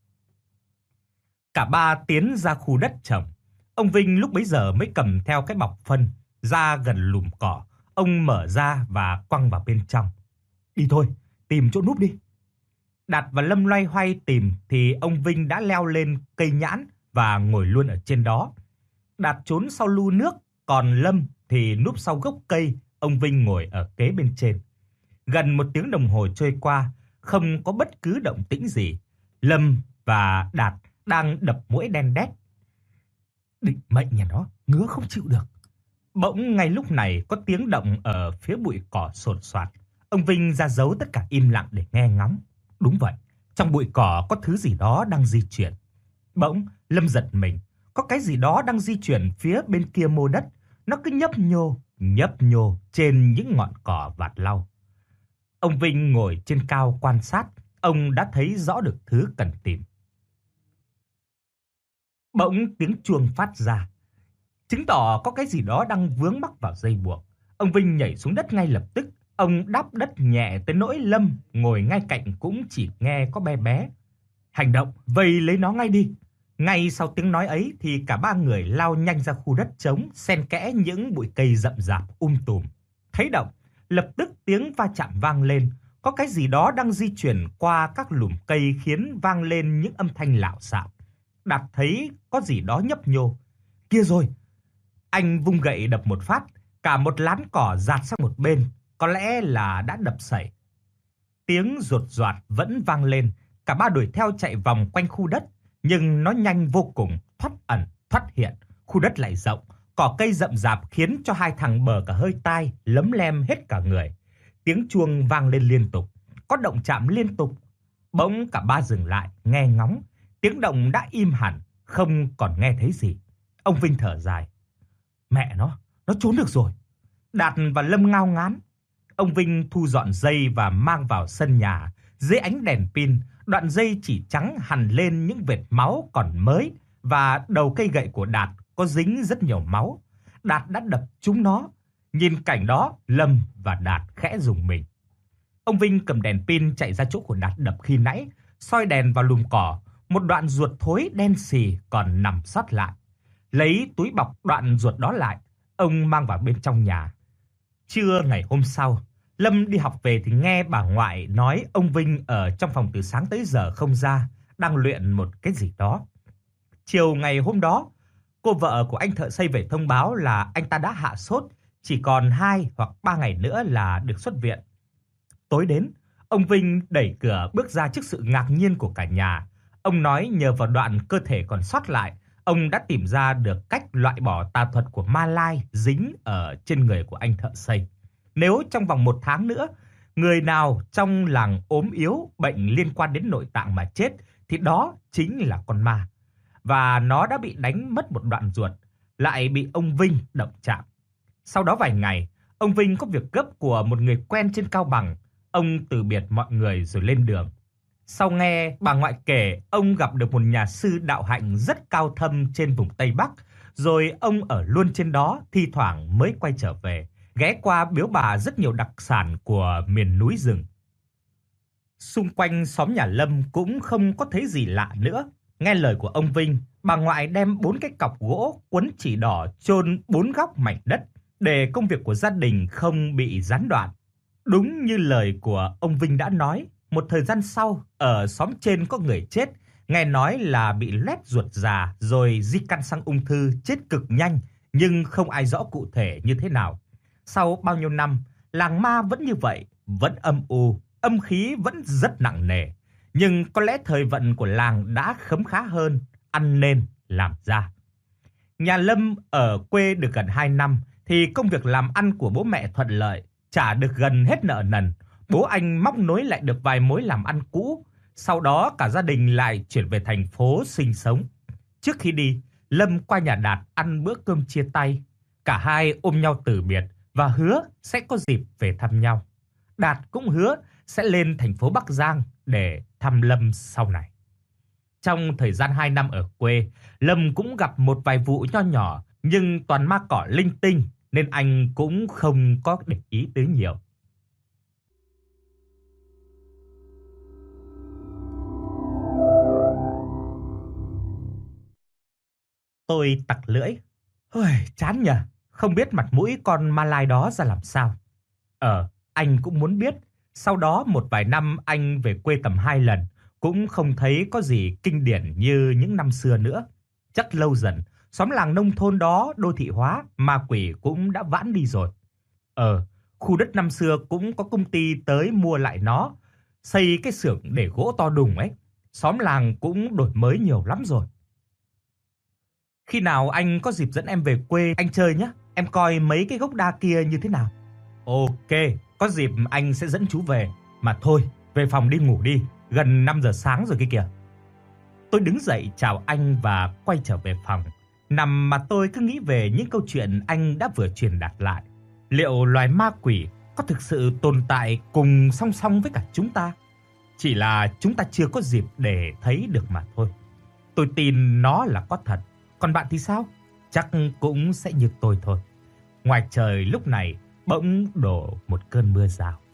Speaker 2: Cả ba tiến ra khu đất trồng. Ông Vinh lúc bấy giờ mới cầm theo cái bọc phân ra gần lùm cỏ. Ông mở ra và quăng vào bên trong. Đi thôi, tìm chỗ núp đi. Đạt và Lâm loay hoay tìm thì ông Vinh đã leo lên cây nhãn và ngồi luôn ở trên đó. Đạt trốn sau lu nước, còn Lâm thì núp sau gốc cây, ông Vinh ngồi ở kế bên trên. Gần 1 tiếng đồng hồ trôi qua, không có bất cứ động tĩnh gì. Lâm và Đạt đang đập mũi đen đét. Định mệnh nhà nó, ngứa không chịu được. Bỗng ngay lúc này có tiếng động ở phía bụi cỏ sột soạt. Ông Vinh ra dấu tất cả im lặng để nghe ngóng. Đúng vậy, trong bụi cỏ có thứ gì đó đang di chuyển. Bỗng Lâm giật mình, có cái gì đó đang di chuyển phía bên kia mô đất. Nó cứ nhấp nhô trên những ngọn cỏ vạt lau. Ông Vinh ngồi trên cao quan sát, ông đã thấy rõ được thứ cần tìm. Bỗng tiếng chuông phát ra, chứng tỏ có cái gì đó đang vướng mắc vào dây buộc. Ông Vinh nhảy xuống đất ngay lập tức. Ông đáp đất nhẹ tới nỗi Lâm ngồi ngay cạnh cũng chỉ nghe có bé bé. Hành động, vây lấy nó ngay đi. Ngay sau tiếng nói ấy thì cả 3 người lao nhanh ra khu đất trống, xen kẽ những bụi cây rậm rạp tùm. Thấy động, lập tức tiếng va chạm vang lên. Có cái gì đó đang di chuyển qua các lùm cây khiến vang lên những âm thanh lạo xạo. Đạt thấy có gì đó nhấp nhô. Kia rồi! Anh vung gậy đập một phát, cả một lán cỏ dạt sang một bên. Có lẽ là đã đập sẩy. Tiếng rột rạt vẫn vang lên. Cả ba đuổi theo chạy vòng quanh khu đất. Nhưng nó nhanh vô cùng, thoát ẩn, thoát hiện. Khu đất lại rộng, cỏ cây rậm rạp khiến cho 2 thằng bờ cả hơi tai, lấm lem hết cả người. Tiếng chuông vang lên liên tục, có động chạm liên tục. Bỗng cả ba dừng lại, nghe ngóng. Tiếng động đã im hẳn, không còn nghe thấy gì. Ông Vinh thở dài. Mẹ nó trốn được rồi. Đạt và Lâm ngao ngán. Ông Vinh thu dọn dây và mang vào sân nhà. Dưới ánh đèn pin, đoạn dây chỉ trắng hằn lên những vệt máu còn mới và đầu cây gậy của Đạt có dính rất nhiều máu. Đạt đã đập trúng nó. Nhìn cảnh đó, Lâm và Đạt khẽ rùng mình. Ông Vinh cầm đèn pin chạy ra chỗ của Đạt đập khi nãy, soi đèn vào lùm cỏ. Một đoạn ruột thối đen xì còn nằm sót lại. Lấy túi bọc đoạn ruột đó lại, ông mang vào bên trong nhà. Trưa ngày hôm sau, Lâm đi học về thì nghe bà ngoại nói ông Vinh ở trong phòng từ sáng tới giờ không ra, đang luyện một cái gì đó. Chiều ngày hôm đó, cô vợ của anh thợ xây về thông báo là anh ta đã hạ sốt, chỉ còn 2 hoặc 3 ngày nữa là được xuất viện. Tối đến, ông Vinh đẩy cửa bước ra trước sự ngạc nhiên của cả nhà. Ông nói nhờ vào đoạn cơ thể còn sót lại, ông đã tìm ra được cách loại bỏ tà thuật của ma lai dính ở trên người của anh thợ xây. Nếu trong vòng 1 tháng nữa, người nào trong làng ốm yếu, bệnh liên quan đến nội tạng mà chết, thì đó chính là con ma. Và nó đã bị đánh mất một đoạn ruột, lại bị ông Vinh động chạm. Sau đó vài ngày, ông Vinh có việc gấp của một người quen trên Cao Bằng. Ông từ biệt mọi người rồi lên đường. Sau nghe bà ngoại kể, ông gặp được một nhà sư đạo hạnh rất cao thâm trên vùng Tây Bắc, rồi ông ở luôn trên đó, thi thoảng mới quay trở về, ghé qua biếu bà rất nhiều đặc sản của miền núi rừng. Xung quanh xóm nhà Lâm cũng không có thấy gì lạ nữa. Nghe lời của ông Vinh, bà ngoại đem 4 cái cọc gỗ quấn chỉ đỏ chôn 4 góc mảnh đất để công việc của gia đình không bị gián đoạn. Đúng như lời của ông Vinh đã nói, một thời gian sau, ở xóm trên có người chết, nghe nói là bị loét ruột già rồi di căn sang ung thư, chết cực nhanh, nhưng không ai rõ cụ thể như thế nào. Sau bao nhiêu năm, làng ma vẫn như vậy, vẫn âm u, âm khí vẫn rất nặng nề. Nhưng có lẽ thời vận của làng đã khấm khá hơn, ăn nên làm ra. Nhà Lâm ở quê được gần 2 năm, thì công việc làm ăn của bố mẹ thuận lợi, trả được gần hết nợ nần. Bố anh móc nối lại được vài mối làm ăn cũ. Sau đó cả gia đình lại chuyển về thành phố sinh sống. Trước khi đi, Lâm qua nhà Đạt ăn bữa cơm chia tay. Cả hai ôm nhau từ biệt và hứa sẽ có dịp về thăm nhau. Đạt cũng hứa sẽ lên thành phố Bắc Giang để thăm Lâm sau này. Trong thời gian 2 năm ở quê, Lâm cũng gặp một vài vụ nho nhỏ, nhưng toàn ma cỏ linh tinh nên anh cũng không có để ý tới nhiều. Tôi tặc lưỡi. Ôi, chán nhỉ, không biết mặt mũi con ma lai đó ra làm sao. Anh cũng muốn biết. Sau đó một vài năm anh về quê tầm 2 lần, cũng không thấy có gì kinh điển như những năm xưa nữa. Chắc lâu dần, xóm làng nông thôn đó đô thị hóa, ma quỷ cũng đã vãn đi rồi. Khu đất năm xưa cũng có công ty tới mua lại nó, xây cái xưởng để gỗ to đùng ấy. Xóm làng cũng đổi mới nhiều lắm rồi. Khi nào anh có dịp dẫn em về quê anh chơi nhé, em coi mấy cái gốc đa kia như thế nào. Ok, có dịp anh sẽ dẫn chú về. Mà thôi, về phòng đi ngủ đi, gần 5 giờ sáng rồi kia kìa. Tôi đứng dậy chào anh và quay trở về phòng. Nằm mà tôi cứ nghĩ về những câu chuyện anh đã vừa truyền đạt lại. Liệu loài ma quỷ có thực sự tồn tại cùng song song với cả chúng ta? Chỉ là chúng ta chưa có dịp để thấy được mà thôi. Tôi tin nó là có thật. Còn bạn thì sao? Chắc cũng sẽ như tôi thôi. Ngoài trời lúc này bỗng đổ một cơn mưa rào.